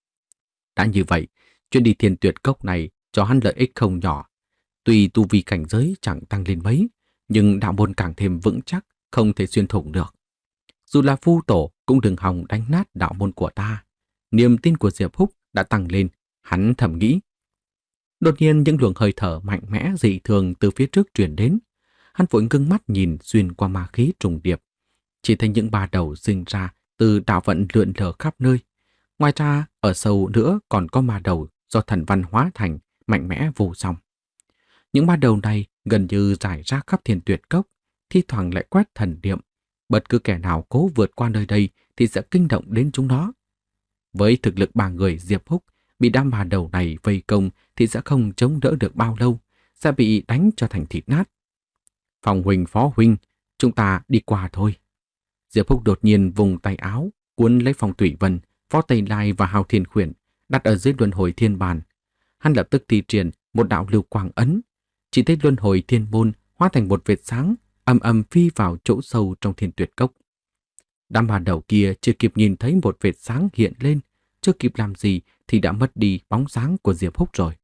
Speaker 1: Đã như vậy, chuyến đi Thiên Tuyệt Cốc này cho hắn lợi ích không nhỏ. Tuy tu vi cảnh giới chẳng tăng lên mấy, nhưng đạo môn càng thêm vững chắc, không thể xuyên thủng được. Dù là phu tổ cũng đừng hòng đánh nát đạo môn của ta. Niềm tin của Diệp Húc đã tăng lên, hắn thầm nghĩ. Đột nhiên những luồng hơi thở mạnh mẽ dị thường từ phía trước truyền đến. Hắn vội ngưng mắt nhìn xuyên qua ma khí trùng điệp. Chỉ thấy những ba đầu sinh ra từ đạo vận lượn lờ khắp nơi. Ngoài ra, ở sâu nữa còn có ma đầu do thần văn hóa thành, mạnh mẽ vô song. Những ma đầu này gần như rải rác khắp Thiên Tuyệt Cốc, thi thoảng lại quét thần niệm. Bất cứ kẻ nào cố vượt qua nơi đây thì sẽ kinh động đến chúng nó. Với thực lực ba người Diệp Húc, bị đám ma đầu này vây công thì sẽ không chống đỡ được bao lâu, sẽ bị đánh cho thành thịt nát. Phòng huynh phó huynh, chúng ta đi qua thôi. Diệp Húc đột nhiên vùng tay áo, cuốn lấy Phong Thủy Vân, Phó Tây Lai và Hào Thiên Khuyển, đặt ở dưới luân hồi thiên bàn. Hắn lập tức thi triển một đạo lưu quang ấn, chỉ thấy luân hồi thiên môn hóa thành một vệt sáng, âm âm phi vào chỗ sâu trong Thiên Tuyệt Cốc. Đám ma đầu kia chưa kịp nhìn thấy một vệt sáng hiện lên, chưa kịp làm gì thì đã mất đi bóng sáng của Diệp Húc rồi.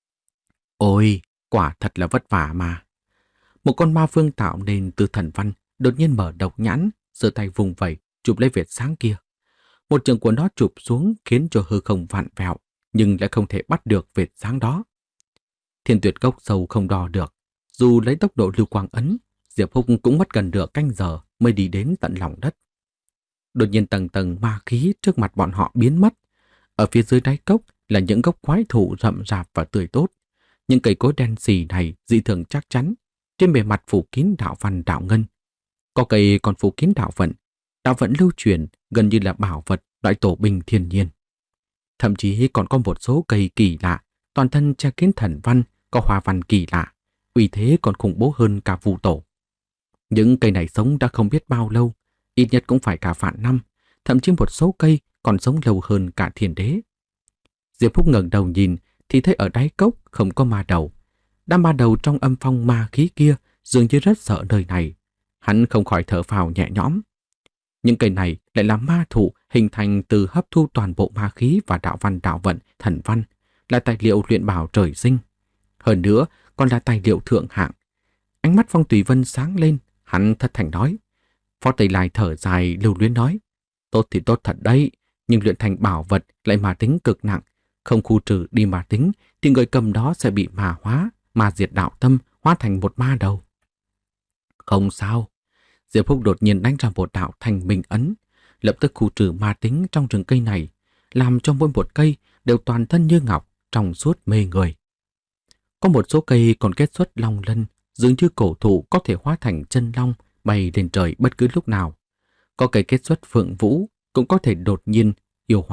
Speaker 1: Ôi, quả thật là vất vả mà. Một con ma vương tạo nên từ thần văn đột nhiên mở độc nhãn, giơ tay vùng vẩy chụp lấy vệt sáng kia. Một trường của nó chụp xuống khiến cho hư không vặn vẹo, nhưng lại không thể bắt được vệt sáng đó. Thiên Tuyệt Cốc sâu không đo được, dù lấy tốc độ lưu quang ấn, Diệp Húc cũng mất gần nửa canh giờ mới đi đến tận lòng đất. Đột nhiên tầng tầng ma khí trước mặt bọn họ biến mất. Ở phía dưới đáy cốc là những gốc quái thụ rậm rạp và tươi tốt. Những cây cối đen xì này dị thường chắc chắn, trên bề mặt phủ kín đạo văn đạo ngân. Có cây còn phủ kín đạo vận, đạo vận lưu truyền gần như là bảo vật loại tổ binh thiên nhiên. Thậm chí còn có một số cây kỳ lạ, toàn thân che kín thần văn, có hoa văn kỳ lạ, uy thế còn khủng bố hơn cả vu tổ. Những cây này sống đã không biết bao lâu, ít nhất cũng phải cả vạn năm, thậm chí một số cây còn sống lâu hơn cả thiên đế. Diệp Húc ngẩng đầu nhìn thì thấy ở đáy cốc không có ma đầu. Đám ma đầu trong âm phong ma khí kia dường như rất sợ nơi này. Hắn không khỏi thở phào nhẹ nhõm. Những cây này lại là ma thụ hình thành từ hấp thu toàn bộ ma khí và đạo văn đạo vận, thần văn, là tài liệu luyện bảo trời sinh. Hơn nữa còn là tài liệu thượng hạng. Ánh mắt Phong Tùy Vân sáng lên, hắn thất thành nói. Phó Tây Lai thở dài lưu luyến nói. Tốt thì tốt thật đấy, nhưng luyện thành bảo vật lại ma tính cực nặng. Không khu trừ đi ma tính thì người cầm đó sẽ bị ma hóa, ma diệt đạo tâm, hóa thành một ma đầu. Không sao. Diệp Húc đột nhiên đánh ra một đạo thành minh ấn, lập tức khu trừ ma tính trong rừng cây này, làm cho mỗi một cây đều toàn thân như ngọc, trong suốt mê người. Có một số cây còn kết xuất long lân, dường như cổ thụ có thể hóa thành chân long, bay lên trời bất cứ lúc nào. Có cây kết xuất phượng vũ, cũng có thể đột nhiên yêu hóa,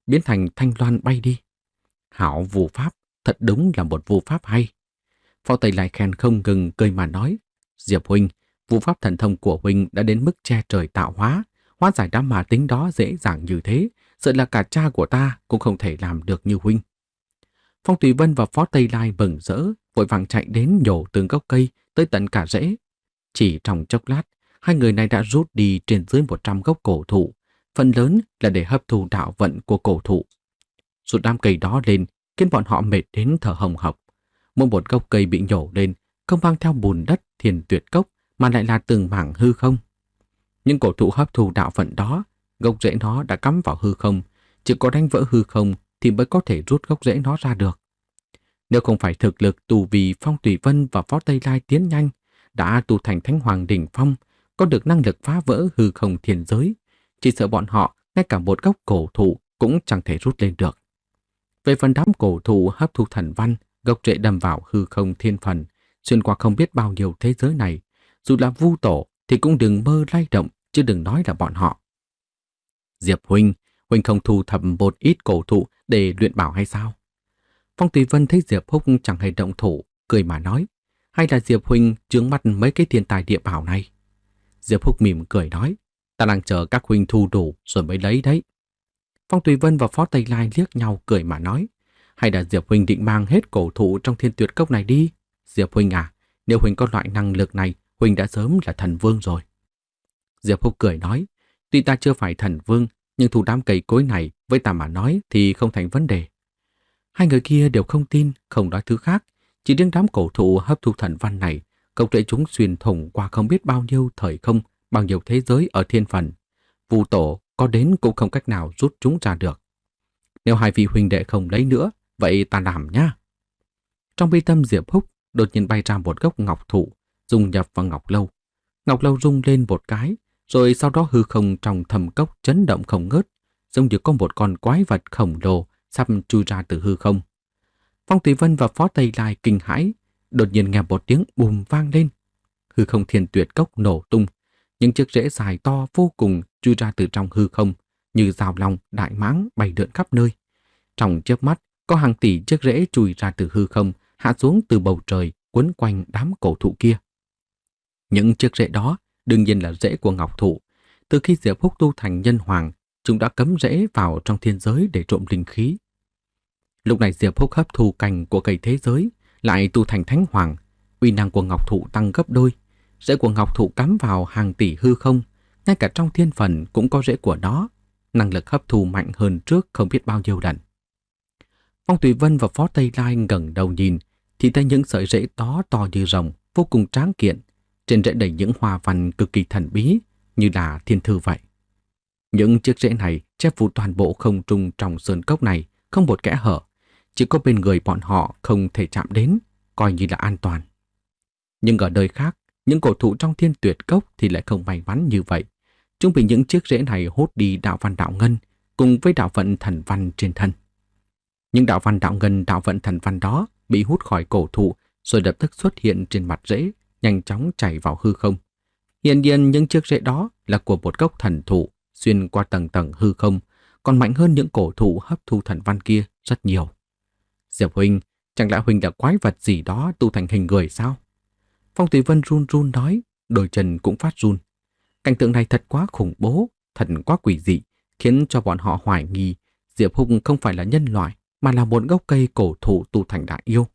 Speaker 1: biến thành thanh loan bay đi. Hảo vu pháp, thật đúng là một vu pháp hay. Phó Tây Lai khen không ngừng, cười mà nói: Diệp huynh, vu pháp thần thông của huynh đã đến mức che trời tạo hóa, hóa giải đám ma tính đó dễ dàng như thế, sợ là cả cha của ta cũng không thể làm được như huynh. Phong Thủy Vân và Phó Tây Lai mừng rỡ, vội vàng chạy đến nhổ từng gốc cây tới tận cả rễ. Chỉ trong chốc lát, hai người này đã rút đi trên dưới một trăm gốc cổ thụ, phần lớn là để hấp thu đạo vận của cổ thụ. Rút đám cây đó lên khiến bọn họ mệt đến thở hồng hộc. Mỗi một gốc cây bị nhổ lên không mang theo bùn đất thiền tuyệt cốc mà lại là từng mảng hư không. Những cổ thụ hấp thu đạo vận đó, gốc rễ nó đã cắm vào hư không, chỉ có đánh vỡ hư không thì mới có thể rút gốc rễ nó ra được. Nếu không phải thực lực tu vi Phong Thủy Vân và Phó Tây Lai tiến nhanh, đã tu thành Thánh Hoàng đỉnh phong, có được năng lực phá vỡ hư không thiên giới, chỉ sợ bọn họ ngay cả một gốc cổ thụ cũng chẳng thể rút lên được. Về phần đám cổ thụ hấp thu thần văn, gốc rễ đâm vào hư không thiên phần, xuyên qua không biết bao nhiêu thế giới này, dù là vu tổ thì cũng đừng mơ lay động, chứ đừng nói là bọn họ. Diệp huynh, huynh không thu thập một ít cổ thụ để luyện bảo hay sao? Phong Thủy Vân thấy Diệp Húc chẳng hề động thủ, cười mà nói: hay là Diệp huynh chướng mắt mấy cái thiên tài địa bảo này? Diệp Húc mỉm cười nói: ta đang chờ các huynh thu đủ rồi mới lấy đấy. Phong Thủy Vân và Phó Tây Lai liếc nhau cười mà nói: hay là Diệp huynh định mang hết cổ thụ trong thiên tuyệt cốc này đi? Diệp huynh à, nếu huynh có loại năng lực này, huynh đã sớm là thần vương rồi. Diệp Húc cười nói: tuy ta chưa phải thần vương, nhưng thu đám cây cối này với ta mà nói thì không thành vấn đề. Hai người kia đều không tin, không nói thứ khác, chỉ riêng đám cổ thụ hấp thu thần văn này, cậu rễ chúng xuyên thủng qua không biết bao nhiêu thời không, bao nhiêu thế giới ở thiên phần. Vu tổ có đến cũng không cách nào rút chúng ra được. Nếu hai vị huynh đệ không lấy nữa, vậy ta làm nhá. Trong bi tâm Diệp Húc đột nhiên bay ra một gốc ngọc thụ, dung nhập vào ngọc lâu. Ngọc lâu rung lên một cái, rồi sau đó hư không trong thầm cốc chấn động không ngớt, giống như có một con quái vật khổng lồ sắp chui ra từ hư không. Phong Thủy Vân và Phó Tây Lai kinh hãi, đột nhiên nghe một tiếng bùm vang lên. Hư không thiên tuyệt cốc nổ tung, những chiếc rễ dài to vô cùng chui ra từ trong hư không, như rào long đại mãng bay lượn khắp nơi. Trong chớp mắt, có hàng tỷ chiếc rễ chui ra từ hư không, hạ xuống từ bầu trời, quấn quanh đám cổ thụ kia. Những chiếc rễ đó đương nhiên là rễ của ngọc thụ. Từ khi Diệp Húc tu thành nhân hoàng, chúng đã cấm rễ vào trong thiên giới để trộm linh khí. Lúc này Diệp Húc hấp thu cành của cây thế giới, lại tu thành thánh hoàng, uy năng của ngọc thụ tăng gấp đôi. Rễ của ngọc thụ cắm vào hàng tỷ hư không, ngay cả trong thiên phần cũng có rễ của nó, năng lực hấp thu mạnh hơn trước không biết bao nhiêu lần. Phong Thủy Vân và Phó Tây Lai ngẩng đầu nhìn, thì thấy những sợi rễ đó to như rồng, vô cùng tráng kiện, trên rễ đầy những hoa văn cực kỳ thần bí, như là thiên thư vậy. Những chiếc rễ này che phủ toàn bộ không trung trong sơn cốc này, không một kẽ hở, chỉ có bên người bọn họ không thể chạm đến, coi như là an toàn. Nhưng ở nơi khác, những cổ thụ trong thiên tuyệt cốc thì lại không may mắn như vậy. Chúng bị những chiếc rễ này hút đi đạo văn đạo ngân, cùng với đạo vận thần văn trên thân. Những đạo văn đạo ngân, đạo vận thần văn đó bị hút khỏi cổ thụ, rồi lập tức xuất hiện trên mặt rễ, nhanh chóng chảy vào hư không. Hiển nhiên những chiếc rễ đó là của một gốc thần thụ, xuyên qua tầng tầng hư không, còn mạnh hơn những cổ thụ hấp thu thần văn kia rất nhiều. Diệp huynh, chẳng lẽ huynh là quái vật gì đó tu thành hình người sao? Phong Thủy Vân run run nói, đôi chân cũng phát run. Cảnh tượng này thật quá khủng bố, thật quá quỷ dị, khiến cho bọn họ hoài nghi Diệp Hùng không phải là nhân loại, mà là một gốc cây cổ thụ tu thành đại yêu.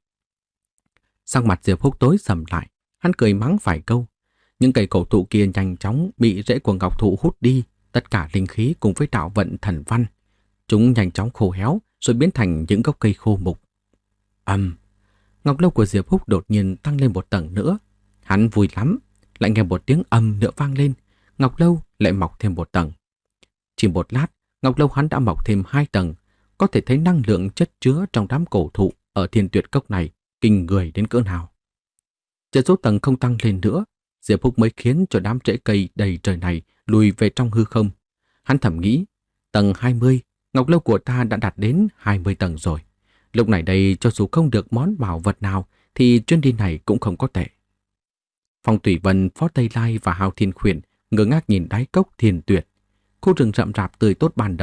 Speaker 1: Sắc mặt Diệp Húc tối sầm lại, hắn cười mắng vài câu. Những cây cổ thụ kia nhanh chóng bị rễ của ngọc thụ hút đi, tất cả linh khí cùng với đạo vận thần văn. Chúng nhanh chóng khô héo, rồi biến thành những gốc cây khô mục. Ầm, ngọc lâu của Diệp Húc đột nhiên tăng lên một tầng nữa. Hắn vui lắm, lại nghe một tiếng ầm nữa vang lên, ngọc lâu lại mọc thêm một tầng. Chỉ một lát, ngọc lâu hắn đã mọc thêm hai tầng, có thể thấy năng lượng chất chứa trong đám cổ thụ ở thiên tuyệt cốc này kinh người đến cỡ nào. Chờ số tầng không tăng lên nữa, Diệp Húc mới khiến cho đám rễ cây đầy trời này lùi về trong hư không. Hắn thầm nghĩ, tầng hai mươi, ngọc lâu của ta đã đạt đến hai mươi tầng rồi. Lúc này đây cho dù không được món bảo vật nào thì chuyến đi này cũng không có tệ. Phong Thủy Vân, Phó Tây Lai và Hào Thiên Khuyển ngơ ngác nhìn đáy cốc thiên tuyệt. Khu rừng rậm rạp tươi tốt ban đầu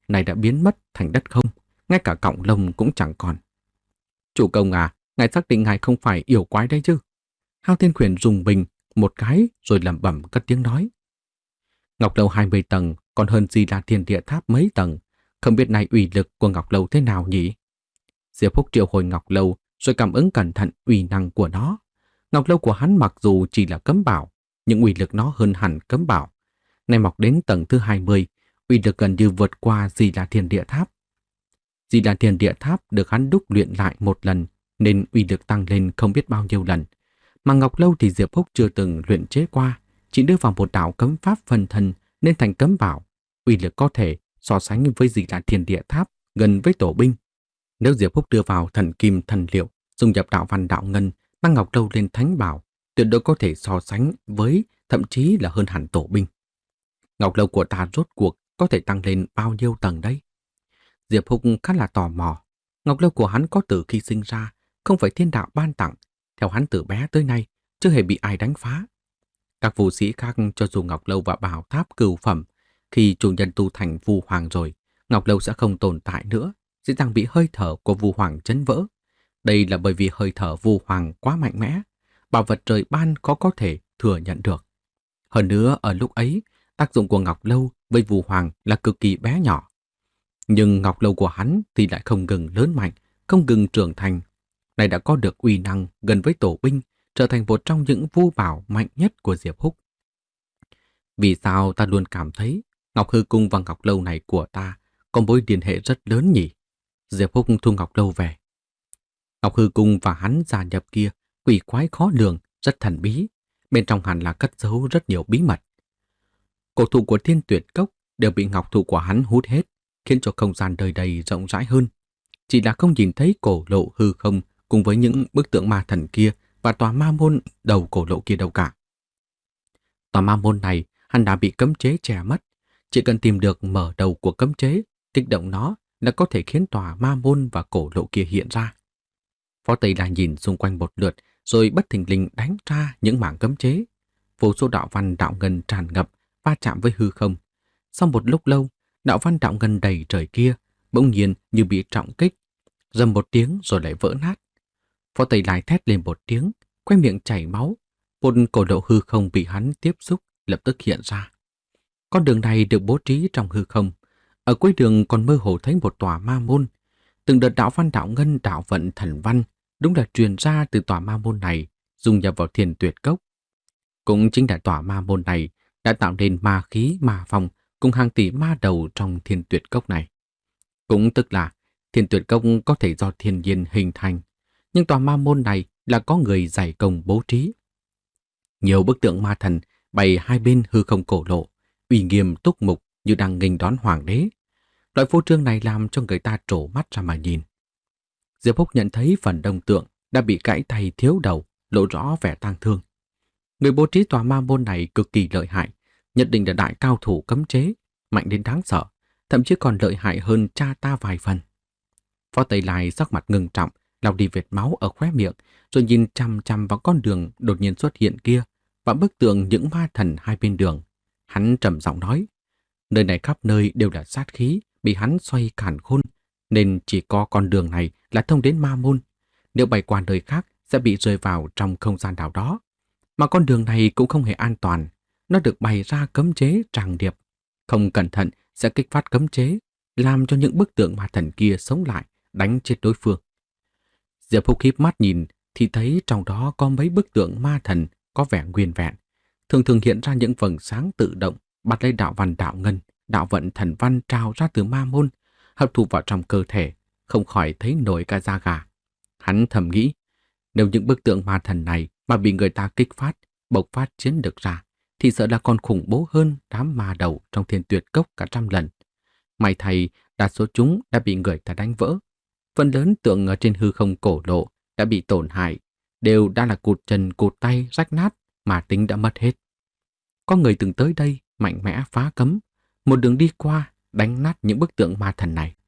Speaker 1: này đã biến mất thành đất không, ngay cả cọng lông cũng chẳng còn. Chủ công à, ngài xác định ngài không phải yêu quái đấy chứ? Hao Thiên Khuyển rùng mình một cái rồi lẩm bẩm cất tiếng nói. Ngọc Lâu hai mươi tầng còn hơn gì là Thiên Địa Tháp mấy tầng, không biết này uy lực của Ngọc Lâu thế nào nhỉ? Diệp Phúc triệu hồi Ngọc Lâu rồi cảm ứng cẩn thận uy năng của nó. Ngọc Lâu của hắn mặc dù chỉ là cấm bảo, nhưng uy lực nó hơn hẳn cấm bảo. Nay mọc đến tầng thứ hai mươi, uy lực gần như vượt qua Di Đà Thiên Địa Tháp. Di Đà Thiên Địa Tháp được hắn đúc luyện lại một lần nên uy lực tăng lên không biết bao nhiêu lần. Mà Ngọc Lâu thì Diệp Phúc chưa từng luyện chế qua, chỉ đưa vào một đạo cấm pháp phân thân nên thành cấm bảo. Uy lực có thể so sánh với Di Đà Thiên Địa Tháp gần với tổ binh. Nếu Diệp Phúc đưa vào thần kim thần liệu, dùng nhập đạo văn đạo ngân, mang Ngọc Lâu lên thánh bảo, tuyệt đối có thể so sánh với, thậm chí là hơn hẳn tổ binh. Ngọc Lâu của ta rốt cuộc có thể tăng lên bao nhiêu tầng đấy? Diệp Phúc khá là tò mò. Ngọc Lâu của hắn có từ khi sinh ra, không phải thiên đạo ban tặng. Theo hắn từ bé tới nay, chưa hề bị ai đánh phá. Các phù sĩ khác cho dù Ngọc Lâu và bảo tháp cửu phẩm, khi chủ nhân tu thành Vu Hoàng rồi, Ngọc Lâu sẽ không tồn tại nữa, sẽ đang bị hơi thở của Vu Hoàng chấn vỡ. Đây là bởi vì hơi thở Vu Hoàng quá mạnh mẽ, bảo vật trời ban khó có thể thừa nhận được. Hơn nữa ở lúc ấy, tác dụng của Ngọc Lâu với Vu Hoàng là cực kỳ bé nhỏ. Nhưng Ngọc Lâu của hắn thì lại không ngừng lớn mạnh, không ngừng trưởng thành. Này đã có được uy năng gần với tổ binh, trở thành một trong những vu bảo mạnh nhất của Diệp Húc. Vì sao ta luôn cảm thấy Ngọc Hư Cung và Ngọc Lâu này của ta có mối liên hệ rất lớn nhỉ? Diệp Húc thu Ngọc Lâu về. Ngọc Hư Cung và hắn gia nhập kia quỷ quái khó lường, rất thần bí. Bên trong hẳn là cất giấu rất nhiều bí mật. Cổ thụ của Thiên Tuyệt Cốc đều bị ngọc thụ của hắn hút hết, khiến cho không gian đời đầy rộng rãi hơn. Chỉ là không nhìn thấy cổ lộ hư không cùng với những bức tượng ma thần kia và tòa ma môn đầu cổ lộ kia đâu cả. Tòa ma môn này hắn đã bị cấm chế che mất. Chỉ cần tìm được mở đầu của cấm chế, kích động nó là có thể khiến tòa ma môn và cổ lộ kia hiện ra. Phó Tây là nhìn xung quanh một lượt rồi bất thình lình đánh ra những mảng cấm chế. Vô số đạo văn đạo ngân tràn ngập, va chạm với hư không. Sau một lúc lâu, đạo văn đạo ngân đầy trời kia bỗng nhiên như bị trọng kích, rầm một tiếng rồi lại vỡ nát. Phó Tây lại thét lên một tiếng, quay miệng chảy máu. Một cổ lộ hư không bị hắn tiếp xúc lập tức hiện ra. Con đường này được bố trí trong hư không. Ở cuối đường còn mơ hồ thấy một tòa ma môn. Từng đợt đạo văn đạo ngân đạo vận thần văn đúng là truyền ra từ tòa ma môn này, dung nhập vào Thiên Tuyệt Cốc. Cũng chính là tòa ma môn này đã tạo nên ma khí, ma phong cùng hàng tỷ ma đầu trong Thiên Tuyệt Cốc này. Cũng tức là Thiên Tuyệt Cốc có thể do thiên nhiên hình thành, nhưng tòa ma môn này là có người dày công bố trí. Nhiều bức tượng ma thần bày hai bên hư không cổ lộ, uy nghiêm túc mục như đang nghênh đón hoàng đế. Loại phô trương này làm cho người ta trổ mắt ra mà nhìn. Diệp Húc nhận thấy phần đông tượng đã bị gãy tay thiếu đầu, lộ rõ vẻ tang thương. Người bố trí tòa ma môn này cực kỳ lợi hại, nhất định là đại cao thủ cấm chế, mạnh đến đáng sợ, thậm chí còn lợi hại hơn cha ta vài phần. Phó Tây Lai sắc mặt ngưng trọng, lau đi vệt máu ở khóe miệng, rồi nhìn chằm chằm vào con đường đột nhiên xuất hiện kia và bức tượng những ma thần hai bên đường. Hắn trầm giọng nói, nơi này khắp nơi đều là sát khí, bị hắn xoay càn khôn, nên chỉ có con đường này là thông đến ma môn. Nếu bay qua nơi khác sẽ bị rơi vào trong không gian nào đó. Mà con đường này cũng không hề an toàn, nó được bày ra cấm chế tràng điệp. Không cẩn thận sẽ kích phát cấm chế, làm cho những bức tượng ma thần kia sống lại, đánh chết đối phương. Diệp Húc híp mắt nhìn thì thấy trong đó có mấy bức tượng ma thần có vẻ nguyên vẹn, thường thường hiện ra những vầng sáng tự động, bắt lấy đạo văn đạo ngân, đạo vận thần văn trào ra từ ma môn, hấp thụ vào trong cơ thể, không khỏi thấy nổi cả da gà. Hắn thầm nghĩ, nếu những bức tượng ma thần này mà bị người ta kích phát, bộc phát chiến lực ra, thì sợ là còn khủng bố hơn đám ma đầu trong Thiên Tuyệt Cốc cả trăm lần. May thay, đa số chúng đã bị người ta đánh vỡ. Phần lớn tượng ở trên hư không cổ lộ đã bị tổn hại, đều đã là cụt chân cụt tay rách nát mà tính đã mất hết. Có người từng tới đây mạnh mẽ phá cấm, một đường đi qua đánh nát những bức tượng ma thần này.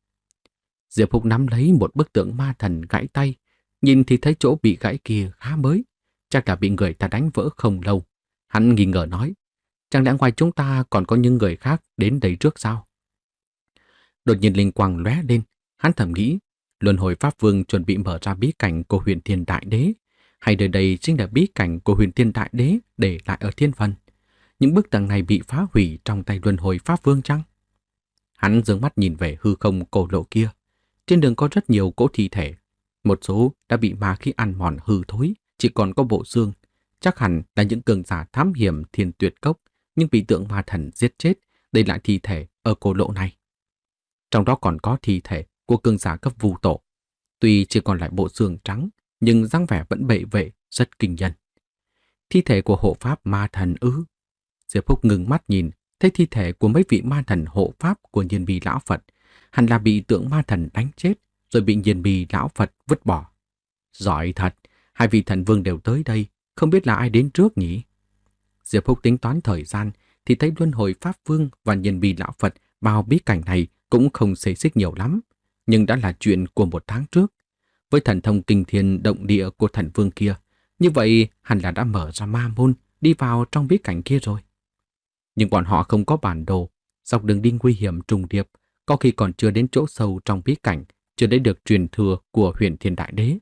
Speaker 1: Diệp Húc nắm lấy một bức tượng ma thần gãy tay, nhìn thì thấy chỗ bị gãy kia khá mới, chắc là bị người ta đánh vỡ không lâu. Hắn nghi ngờ nói, chẳng lẽ ngoài chúng ta còn có những người khác đến đây trước sao? Đột nhiên linh quang lóe lên, hắn thầm nghĩ, Luân Hồi Pháp Vương chuẩn bị mở ra bí cảnh của Huyền Thiên Đại Đế, hay nơi đây chính là bí cảnh của Huyền Thiên Đại Đế để lại ở thiên vân. Những bức tường này bị phá hủy trong tay Luân Hồi Pháp Vương chăng? Hắn giương mắt nhìn về hư không cổ lộ kia. Trên đường có rất nhiều cỗ thi thể. Một số đã bị ma khí ăn mòn hư thối, chỉ còn có bộ xương. Chắc hẳn là những cường giả thám hiểm Thiên Tuyệt Cốc, nhưng bị tượng ma thần giết chết, để lại thi thể ở cổ lộ này. Trong đó còn có thi thể của cường giả cấp vu tổ. Tuy chỉ còn lại bộ xương trắng, nhưng dáng vẻ vẫn bệ vệ, rất kinh nhân. Thi thể của hộ pháp ma thần ư? Diệp Húc ngừng mắt nhìn, thấy thi thể của mấy vị ma thần hộ pháp của Nhiên Bi lão Phật, hẳn là bị tượng ma thần đánh chết, rồi bị Nhiên Bi lão Phật vứt bỏ. Giỏi thật, hai vị thần vương đều tới đây, không biết là ai đến trước nhỉ? Diệp Húc tính toán thời gian, thì thấy Luân Hồi Pháp Vương và Nhiên Bi lão Phật vào bí cảnh này cũng không xê xích nhiều lắm, nhưng đã là chuyện của một tháng trước. Với thần thông kinh thiên động địa của thần vương kia, như vậy hẳn là đã mở ra ma môn, đi vào trong bí cảnh kia rồi. Nhưng bọn họ không có bản đồ, dọc đường đi nguy hiểm trùng điệp, có khi còn chưa đến chỗ sâu trong bí cảnh, chưa đến được truyền thừa của Huyền Thiên Đại Đế.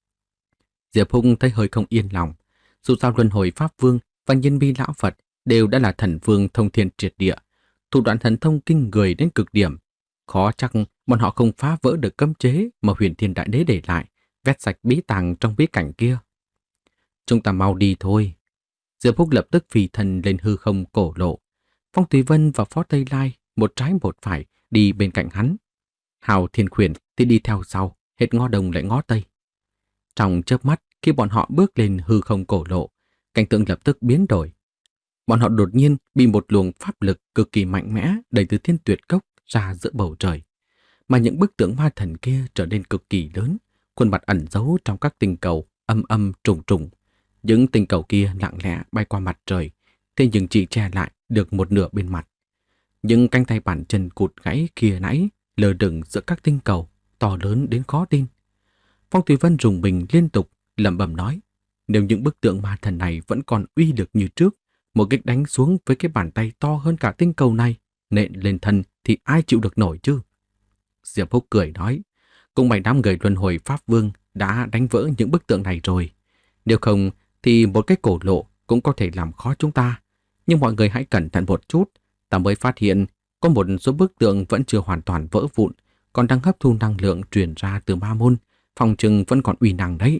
Speaker 1: Diệp Hùng thấy hơi không yên lòng, dù sao Luân Hồi Pháp Vương và Nhiên Bi lão Phật đều đã là thần vương thông thiên triệt địa, thủ đoạn thần thông kinh người đến cực điểm. Khó chắc bọn họ không phá vỡ được cấm chế mà Huyền Thiên Đại Đế để lại, vét sạch bí tàng trong bí cảnh kia. Chúng ta mau đi thôi. Diệp Húc lập tức phi thân lên hư không cổ lộ. Phong Tùy Vân và Phó Tây Lai một trái một phải đi bên cạnh hắn. Hào Thiên Khuyển thì đi theo sau, hết ngó đông lại ngó tây. Trong chớp mắt, khi bọn họ bước lên hư không cổ lộ, cảnh tượng lập tức biến đổi. Bọn họ đột nhiên bị một luồng pháp lực cực kỳ mạnh mẽ đẩy từ Thiên Tuyệt Cốc ra giữa bầu trời. Mà những bức tượng ma thần kia trở nên cực kỳ lớn, khuôn mặt ẩn giấu trong các tinh cầu âm âm trùng trùng. Những tinh cầu kia lặng lẽ bay qua mặt trời, thế nhưng chỉ che lại được một nửa bên mặt. Những cánh tay bàn chân cụt gãy kia nãy lờ đừng giữa các tinh cầu, to lớn đến khó tin. Phong Thủy Vân rùng mình liên tục, lẩm bẩm nói, nếu những bức tượng ma thần này vẫn còn uy lực như trước, một kích đánh xuống với cái bàn tay to hơn cả tinh cầu này, nện lên thân thì ai chịu được nổi chứ? Diệp Húc cười nói, cùng bảy đám người Luân Hồi Pháp Vương đã đánh vỡ những bức tượng này rồi. Nếu không thì một cái cổ lộ cũng có thể làm khó chúng ta. Nhưng mọi người hãy cẩn thận một chút, ta mới phát hiện có một số bức tượng vẫn chưa hoàn toàn vỡ vụn, còn đang hấp thu năng lượng truyền ra từ ma môn, phòng trừng vẫn còn uy năng đấy.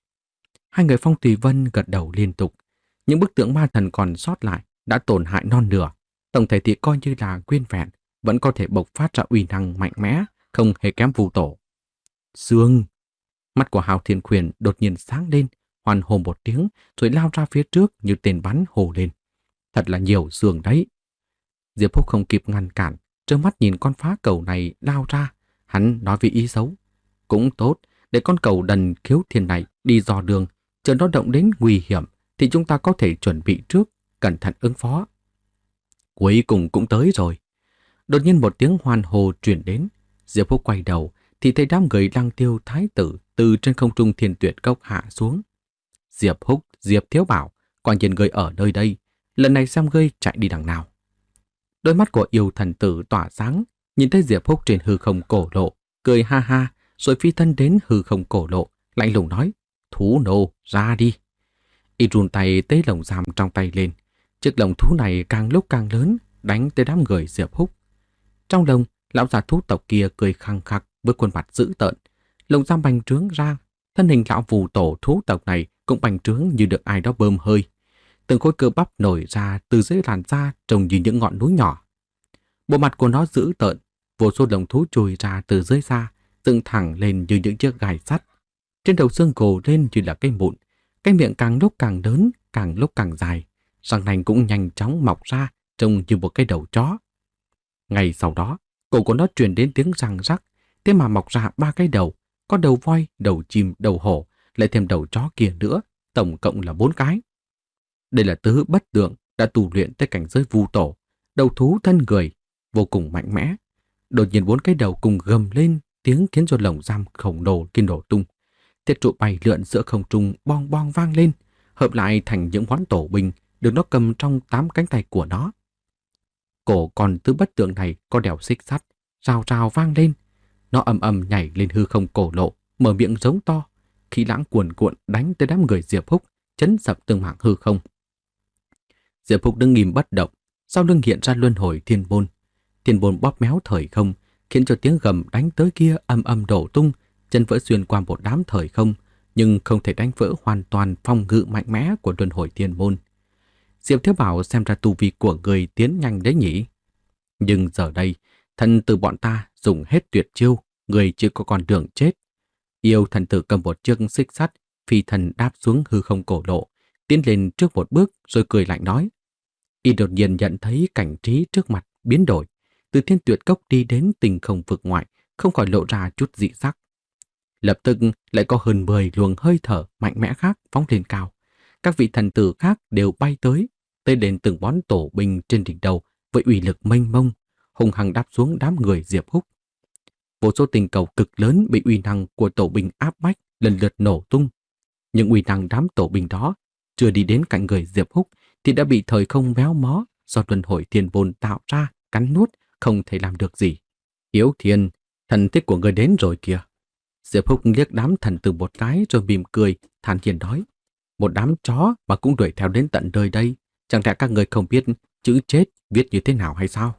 Speaker 1: Hai người Phong Tùy Vân gật đầu liên tục. Những bức tượng ma thần còn sót lại đã tổn hại non nửa, tổng thể thì coi như là nguyên vẹn, vẫn có thể bộc phát ra uy năng mạnh mẽ, không hề kém Vu Tổ. Sương! Mắt của Hào Thiên Khuyển đột nhiên sáng lên, hoan hô một tiếng, rồi lao ra phía trước như tên bắn hồ lên. Thật là nhiều sương đấy. Diệp Húc không kịp ngăn cản, trơ mắt nhìn con phá cầu này lao ra. Hắn nói với ý xấu, cũng tốt, để con cầu đần khiếu thiên này đi dò đường, chờ nó động đến nguy hiểm thì chúng ta có thể chuẩn bị trước, cẩn thận ứng phó. Cuối cùng cũng tới rồi. Đột nhiên một tiếng hoan hô truyền đến. Diệp Húc quay đầu thì thấy đám người Lăng Tiêu Thái tử từ trên không trung Thiên Tuyệt Cốc hạ xuống. Diệp Húc, Diệp Thiếu Bảo, quả nhiên người ở nơi đây, lần này xem ngươi chạy đi đằng nào. Đôi mắt của yêu thần tử tỏa sáng, nhìn thấy Diệp Húc trên hư không cổ lộ, cười ha ha, rồi phi thân đến hư không cổ lộ, lạnh lùng nói, thú nô, ra đi. Y run tay tế lồng giam trong tay lên, chiếc lồng thú này càng lúc càng lớn, đánh tới đám người Diệp Húc. Trong lồng, lão già thú tộc kia cười khăng khặc với khuôn mặt dữ tợn, lồng giam bành trướng ra, thân hình lão Vu Tổ thú tộc này cũng bành trướng như được ai đó bơm hơi. Từng khối cơ bắp nổi ra từ dưới làn da trông như những ngọn núi nhỏ. Bộ mặt của nó dữ tợn, vô số lồng thú chui ra từ dưới da, dựng thẳng lên như những chiếc gai sắt. Trên đầu xương gồ lên như là cây mụn, cái miệng càng lúc càng lớn, càng lúc càng dài, răng nanh cũng nhanh chóng mọc ra, trông như một cái đầu chó. Ngay sau đó, cổ của nó truyền đến tiếng răng rắc, thế mà mọc ra ba cái đầu, có đầu voi, đầu chim, đầu hổ, lại thêm đầu chó kia nữa, tổng cộng là bốn cái. Đây là tứ bất tượng đã tu luyện tới cảnh giới Vu Tổ, đầu thú thân người, vô cùng mạnh mẽ. Đột nhiên bốn cái đầu cùng gầm lên, tiếng khiến cho lồng giam khổng lồ kia nổ tung. Thiết trụ bay lượn giữa không trung bong bong vang lên, hợp lại thành những món tổ binh được nó cầm trong tám cánh tay của nó. Cổ con tứ bất tượng này có đèo xích sắt, rào rào vang lên. Nó ầm ầm nhảy lên hư không cổ lộ, mở miệng giống to. Khí lãng cuồn cuộn đánh tới đám người Diệp Húc, chấn sập từng mảng hư không. Diệp Húc đứng im bất động, sau lưng hiện ra luân hồi thiên môn. Thiên môn bóp méo thời không, khiến cho tiếng gầm đánh tới kia âm âm đổ tung, chân vỡ xuyên qua một đám thời không, nhưng không thể đánh vỡ hoàn toàn phòng ngự mạnh mẽ của luân hồi thiên môn. Diệp Thiếu Bảo xem ra tu vi của người tiến nhanh đấy nhỉ. Nhưng giờ đây, thần tử bọn ta dùng hết tuyệt chiêu, người chưa có con đường chết. Yêu thần tử cầm một chiếc xích sắt, phi thần đáp xuống hư không cổ lộ, tiến lên trước một bước rồi cười lạnh nói. Y đột nhiên nhận thấy cảnh trí trước mặt biến đổi, từ thiên tuyệt cốc đi đến tình không vực ngoại, không khỏi lộ ra chút dị sắc. Lập tức lại có hơn mười luồng hơi thở mạnh mẽ khác phóng lên cao. Các vị thần tử khác đều bay tới, tới đến từng bón tổ binh trên đỉnh đầu với uy lực mênh mông, hùng hăng đáp xuống đám người Diệp Húc. Vô số tình cầu cực lớn bị uy năng của tổ binh áp bách lần lượt nổ tung. Nhưng uy năng đám tổ binh đó chưa đi đến cạnh người Diệp Húc thì đã bị thời không méo mó do luân hồi thiên môn tạo ra, cắn nuốt, không thể làm được gì. Hiếu Thiên, thần thích của người đến rồi kìa. Diệp Húc liếc đám thần tử một cái rồi mỉm cười, thản nhiên nói. Một đám chó mà cũng đuổi theo đến tận nơi đây, chẳng lẽ các người không biết chữ chết viết như thế nào hay sao?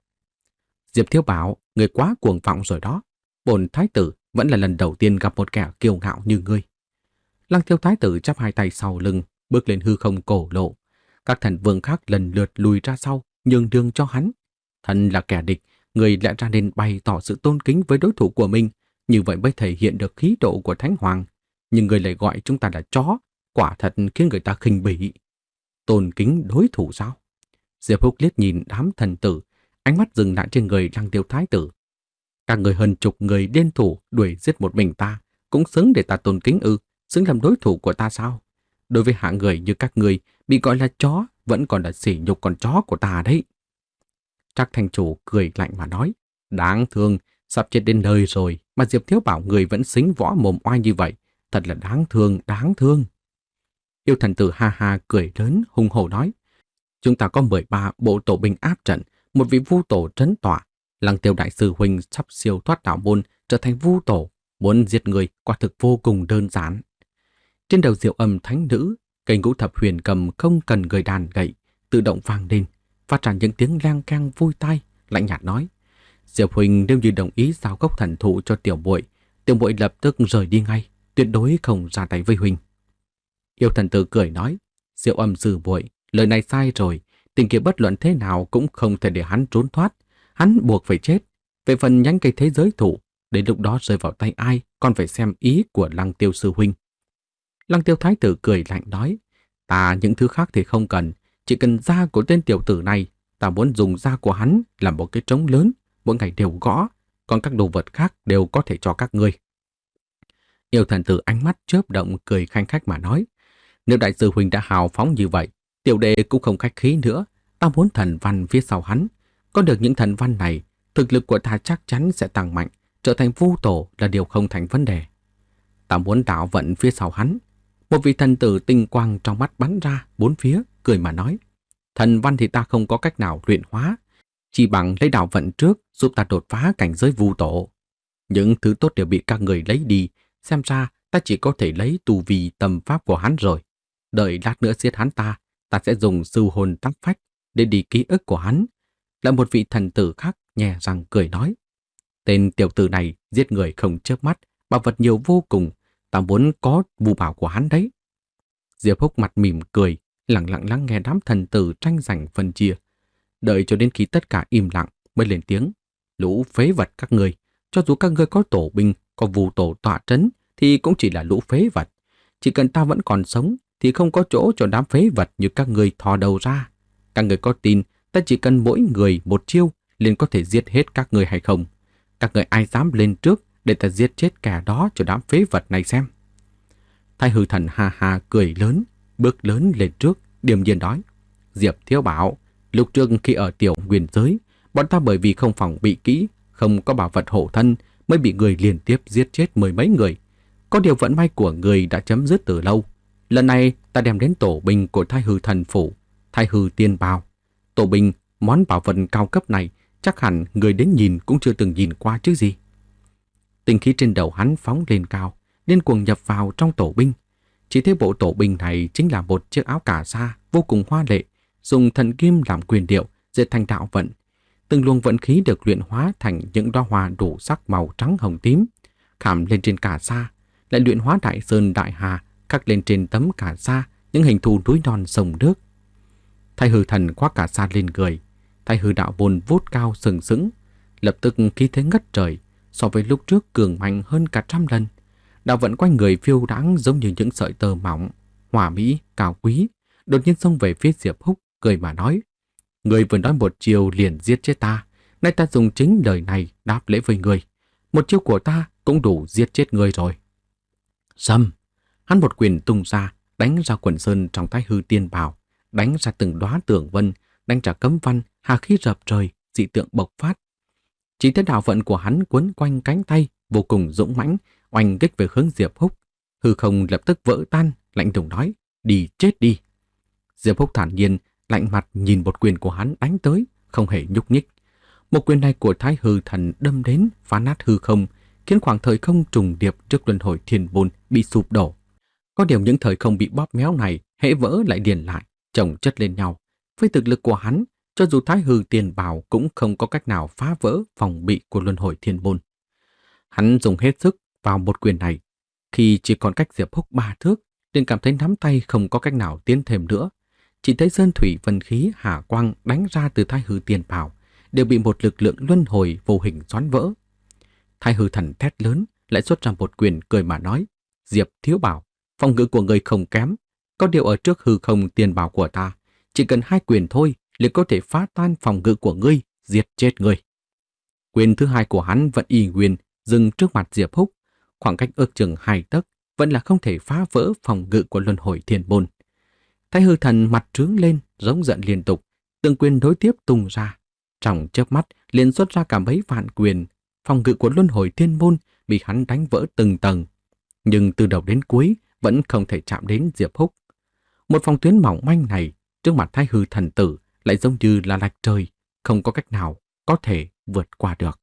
Speaker 1: Diệp Thiếu Bảo, người quá cuồng vọng rồi đó. Bổn thái tử vẫn là lần đầu tiên gặp một kẻ kiêu ngạo như ngươi. Lăng Tiêu thái tử chắp hai tay sau lưng, bước lên hư không cổ lộ. Các thần vương khác lần lượt lùi ra sau, nhường đường cho hắn. Thần là kẻ địch, người lại ra nên bày tỏ sự tôn kính với đối thủ của mình, như vậy mới thể hiện được khí độ của Thánh Hoàng. Nhưng người lại gọi chúng ta là chó, quả thật khiến người ta khinh bỉ. Tôn kính đối thủ sao? Diệp Húc liếc nhìn đám thần tử, ánh mắt dừng lại trên người Lăng Tiêu thái tử. Các người hơn chục người liên thủ đuổi giết một mình ta, cũng xứng để ta tôn kính ư, xứng làm đối thủ của ta sao? Đối với hạng người như các người, bị gọi là chó vẫn còn là sỉ nhục con chó của ta đấy. Trác thành chủ cười lạnh mà nói, đáng thương, sắp chết đến nơi rồi mà Diệp Thiếu Bảo người vẫn xính võ mồm oai như vậy, thật là đáng thương, đáng thương. Yêu thần tử ha ha cười lớn hùng hổ nói, chúng ta có mười ba bộ tổ binh áp trận, một vị vu tổ trấn tọa, Lăng Tiêu đại sư huynh sắp siêu thoát đạo môn trở thành vu tổ, muốn giết người quả thực vô cùng đơn giản. Trên đầu Diệu Âm thánh nữ, cây ngũ thập huyền cầm không cần người đàn gậy, tự động vang lên, phát ra những tiếng leng keng vui tai, lạnh nhạt nói: Diệp huynh nếu như đồng ý giao gốc thần thụ cho tiểu muội, tiểu muội lập tức rời đi ngay, tuyệt đối không ra tay với huynh. Yêu thần tử cười nói: Diệu Âm sư muội, lời này sai rồi, tình kia bất luận thế nào cũng không thể để hắn trốn thoát, hắn buộc phải chết. Về phần nhánh cây thế giới thụ, đến lúc đó rơi vào tay ai, còn phải xem ý của Lăng Tiêu sư huynh. Lăng Tiêu thái tử cười lạnh nói: Ta những thứ khác thì không cần, chỉ cần da của tên tiểu tử này, ta muốn dùng da của hắn làm một cái trống lớn, mỗi ngày đều gõ, còn các đồ vật khác đều có thể cho các ngươi. Yêu thần tử ánh mắt chớp động cười khanh khách mà nói: Nếu đại sư huynh đã hào phóng như vậy, tiểu đệ cũng không khách khí nữa, ta muốn thần văn phía sau hắn. Có được những thần văn này, thực lực của ta chắc chắn sẽ tăng mạnh, trở thành vu tổ là điều không thành vấn đề. Ta muốn đạo vận phía sau hắn. Một vị thần tử tinh quang trong mắt bắn ra bốn phía, cười mà nói: Thần văn thì ta không có cách nào luyện hóa, chỉ bằng lấy đạo vận trước giúp ta đột phá cảnh giới vu tổ. Những thứ tốt đều bị các người lấy đi, xem ra ta chỉ có thể lấy tu vi tâm pháp của hắn rồi. Đợi lát nữa giết hắn ta, ta sẽ dùng sư hồn tác phách để đi ký ức của hắn. Là một vị thần tử khác nhẹ răng cười nói: Tên tiểu tử này giết người không chớp mắt, bảo vật nhiều vô cùng, ta muốn có vu bảo của hắn đấy. Diệp Húc mặt mỉm cười, lặng lặng lắng nghe đám thần tử tranh giành phân chia. Đợi cho đến khi tất cả im lặng mới lên tiếng: Lũ phế vật các người, cho dù các ngươi có tổ binh, có vu tổ tọa trấn thì cũng chỉ là lũ phế vật. Chỉ cần ta vẫn còn sống thì không có chỗ cho đám phế vật như các ngươi thò đầu ra. Các người có tin ta chỉ cần mỗi người một chiêu liền có thể giết hết các người hay không? Các người ai dám lên trước để ta giết chết kẻ đó cho đám phế vật này xem? Thái hư thần ha ha cười lớn, bước lớn lên trước, điềm nhiên nói: Diệp Thiếu Bảo, lúc trước khi ở tiểu nguyên giới, bọn ta bởi vì không phòng bị kỹ, không có bảo vật hộ thân mới bị người liên tiếp giết chết mười mấy người. Có điều vận may của người đã chấm dứt từ lâu. Lần này ta đem đến tổ binh của Thái hư thần phủ, Thái hư tiên bào. Tổ binh, món bảo vật cao cấp này chắc hẳn người đến nhìn cũng chưa từng nhìn qua chứ gì. Tinh khí trên đầu hắn phóng lên cao, điên cuồng nhập vào trong tổ binh. Chỉ thấy bộ tổ binh này chính là một chiếc áo cà sa vô cùng hoa lệ, dùng thần kim làm quyền điệu, dệt thành đạo vận. Từng luồng vận khí được luyện hóa thành những đóa hoa đủ sắc màu trắng hồng tím, khảm lên trên cà sa, lại luyện hóa đại sơn đại hà, khắc lên trên tấm cà sa những hình thù núi non sông nước. Thái Hư Thần khoác cà sa lên người, Thái Hư đạo bồn vút cao sừng sững, lập tức khí thế ngất trời, so với lúc trước cường mạnh hơn cả trăm lần. Đạo vận quanh người phiêu đãng giống như những sợi tơ mỏng, hòa mỹ, cao quý, đột nhiên xông về phía Diệp Húc, cười mà nói: "Người vừa nói một chiều liền giết chết ta, nay ta dùng chính lời này đáp lễ với người. Một chiêu của ta cũng đủ giết chết người rồi." Sầm, hắn một quyền tung ra, đánh ra quần sơn trong Thái Hư Tiên Bảo, đánh ra từng đóa tường vân, đánh ra cấm văn, hà khí rập trời, dị tượng bộc phát. Chỉ thấy đạo vận của hắn quấn quanh cánh tay, vô cùng dũng mãnh, oanh kích về hướng Diệp Húc. Hư không lập tức vỡ tan, lạnh lùng nói: "Đi chết đi." Diệp Húc thản nhiên, lạnh mặt nhìn một quyền của hắn đánh tới, không hề nhúc nhích. Một quyền này của Thái Hư Thần đâm đến, phá nát hư không, khiến khoảng thời không trùng điệp trước luân hồi thiên môn bị sụp đổ. Có điều những thời không bị bóp méo này hễ vỡ lại điền lại, chồng chất lên nhau. Với thực lực của hắn, cho dù Thái Hư Tiền Bảo cũng không có cách nào phá vỡ phòng bị của luân hồi thiên môn. Hắn dùng hết sức vào một quyền này, khi chỉ còn cách Diệp Húc ba thước, liền cảm thấy nắm tay không có cách nào tiến thêm nữa. Chỉ thấy sơn thủy vân khí hà quang đánh ra từ Thái Hư Tiền Bảo đều bị một lực lượng luân hồi vô hình xoắn vỡ. Thái Hư Thần thét lớn, lại xuất ra một quyền, cười mà nói: "Diệp thiếu bảo, phòng ngự của người không kém, có điều ở trước hư không tiền bảo của ta, chỉ cần hai quyền thôi liền có thể phá tan phòng ngự của ngươi, giết chết ngươi." Quyền thứ hai của hắn vẫn y nguyên dừng trước mặt Diệp Húc, khoảng cách ước chừng hai tấc, vẫn là không thể phá vỡ phòng ngự của luân hồi thiên môn. Thái Hư Thần mặt trướng lên, giống giận liên tục, từng quyền đối tiếp tung ra. Trong chớp mắt liền xuất ra cả mấy vạn quyền, phòng ngự của luân hồi thiên môn bị hắn đánh vỡ từng tầng, nhưng từ đầu đến cuối vẫn không thể chạm đến Diệp Húc. Một phòng tuyến mỏng manh này trước mặt Thái Hư Thần tử lại giống như là lạch trời, không có cách nào có thể vượt qua được.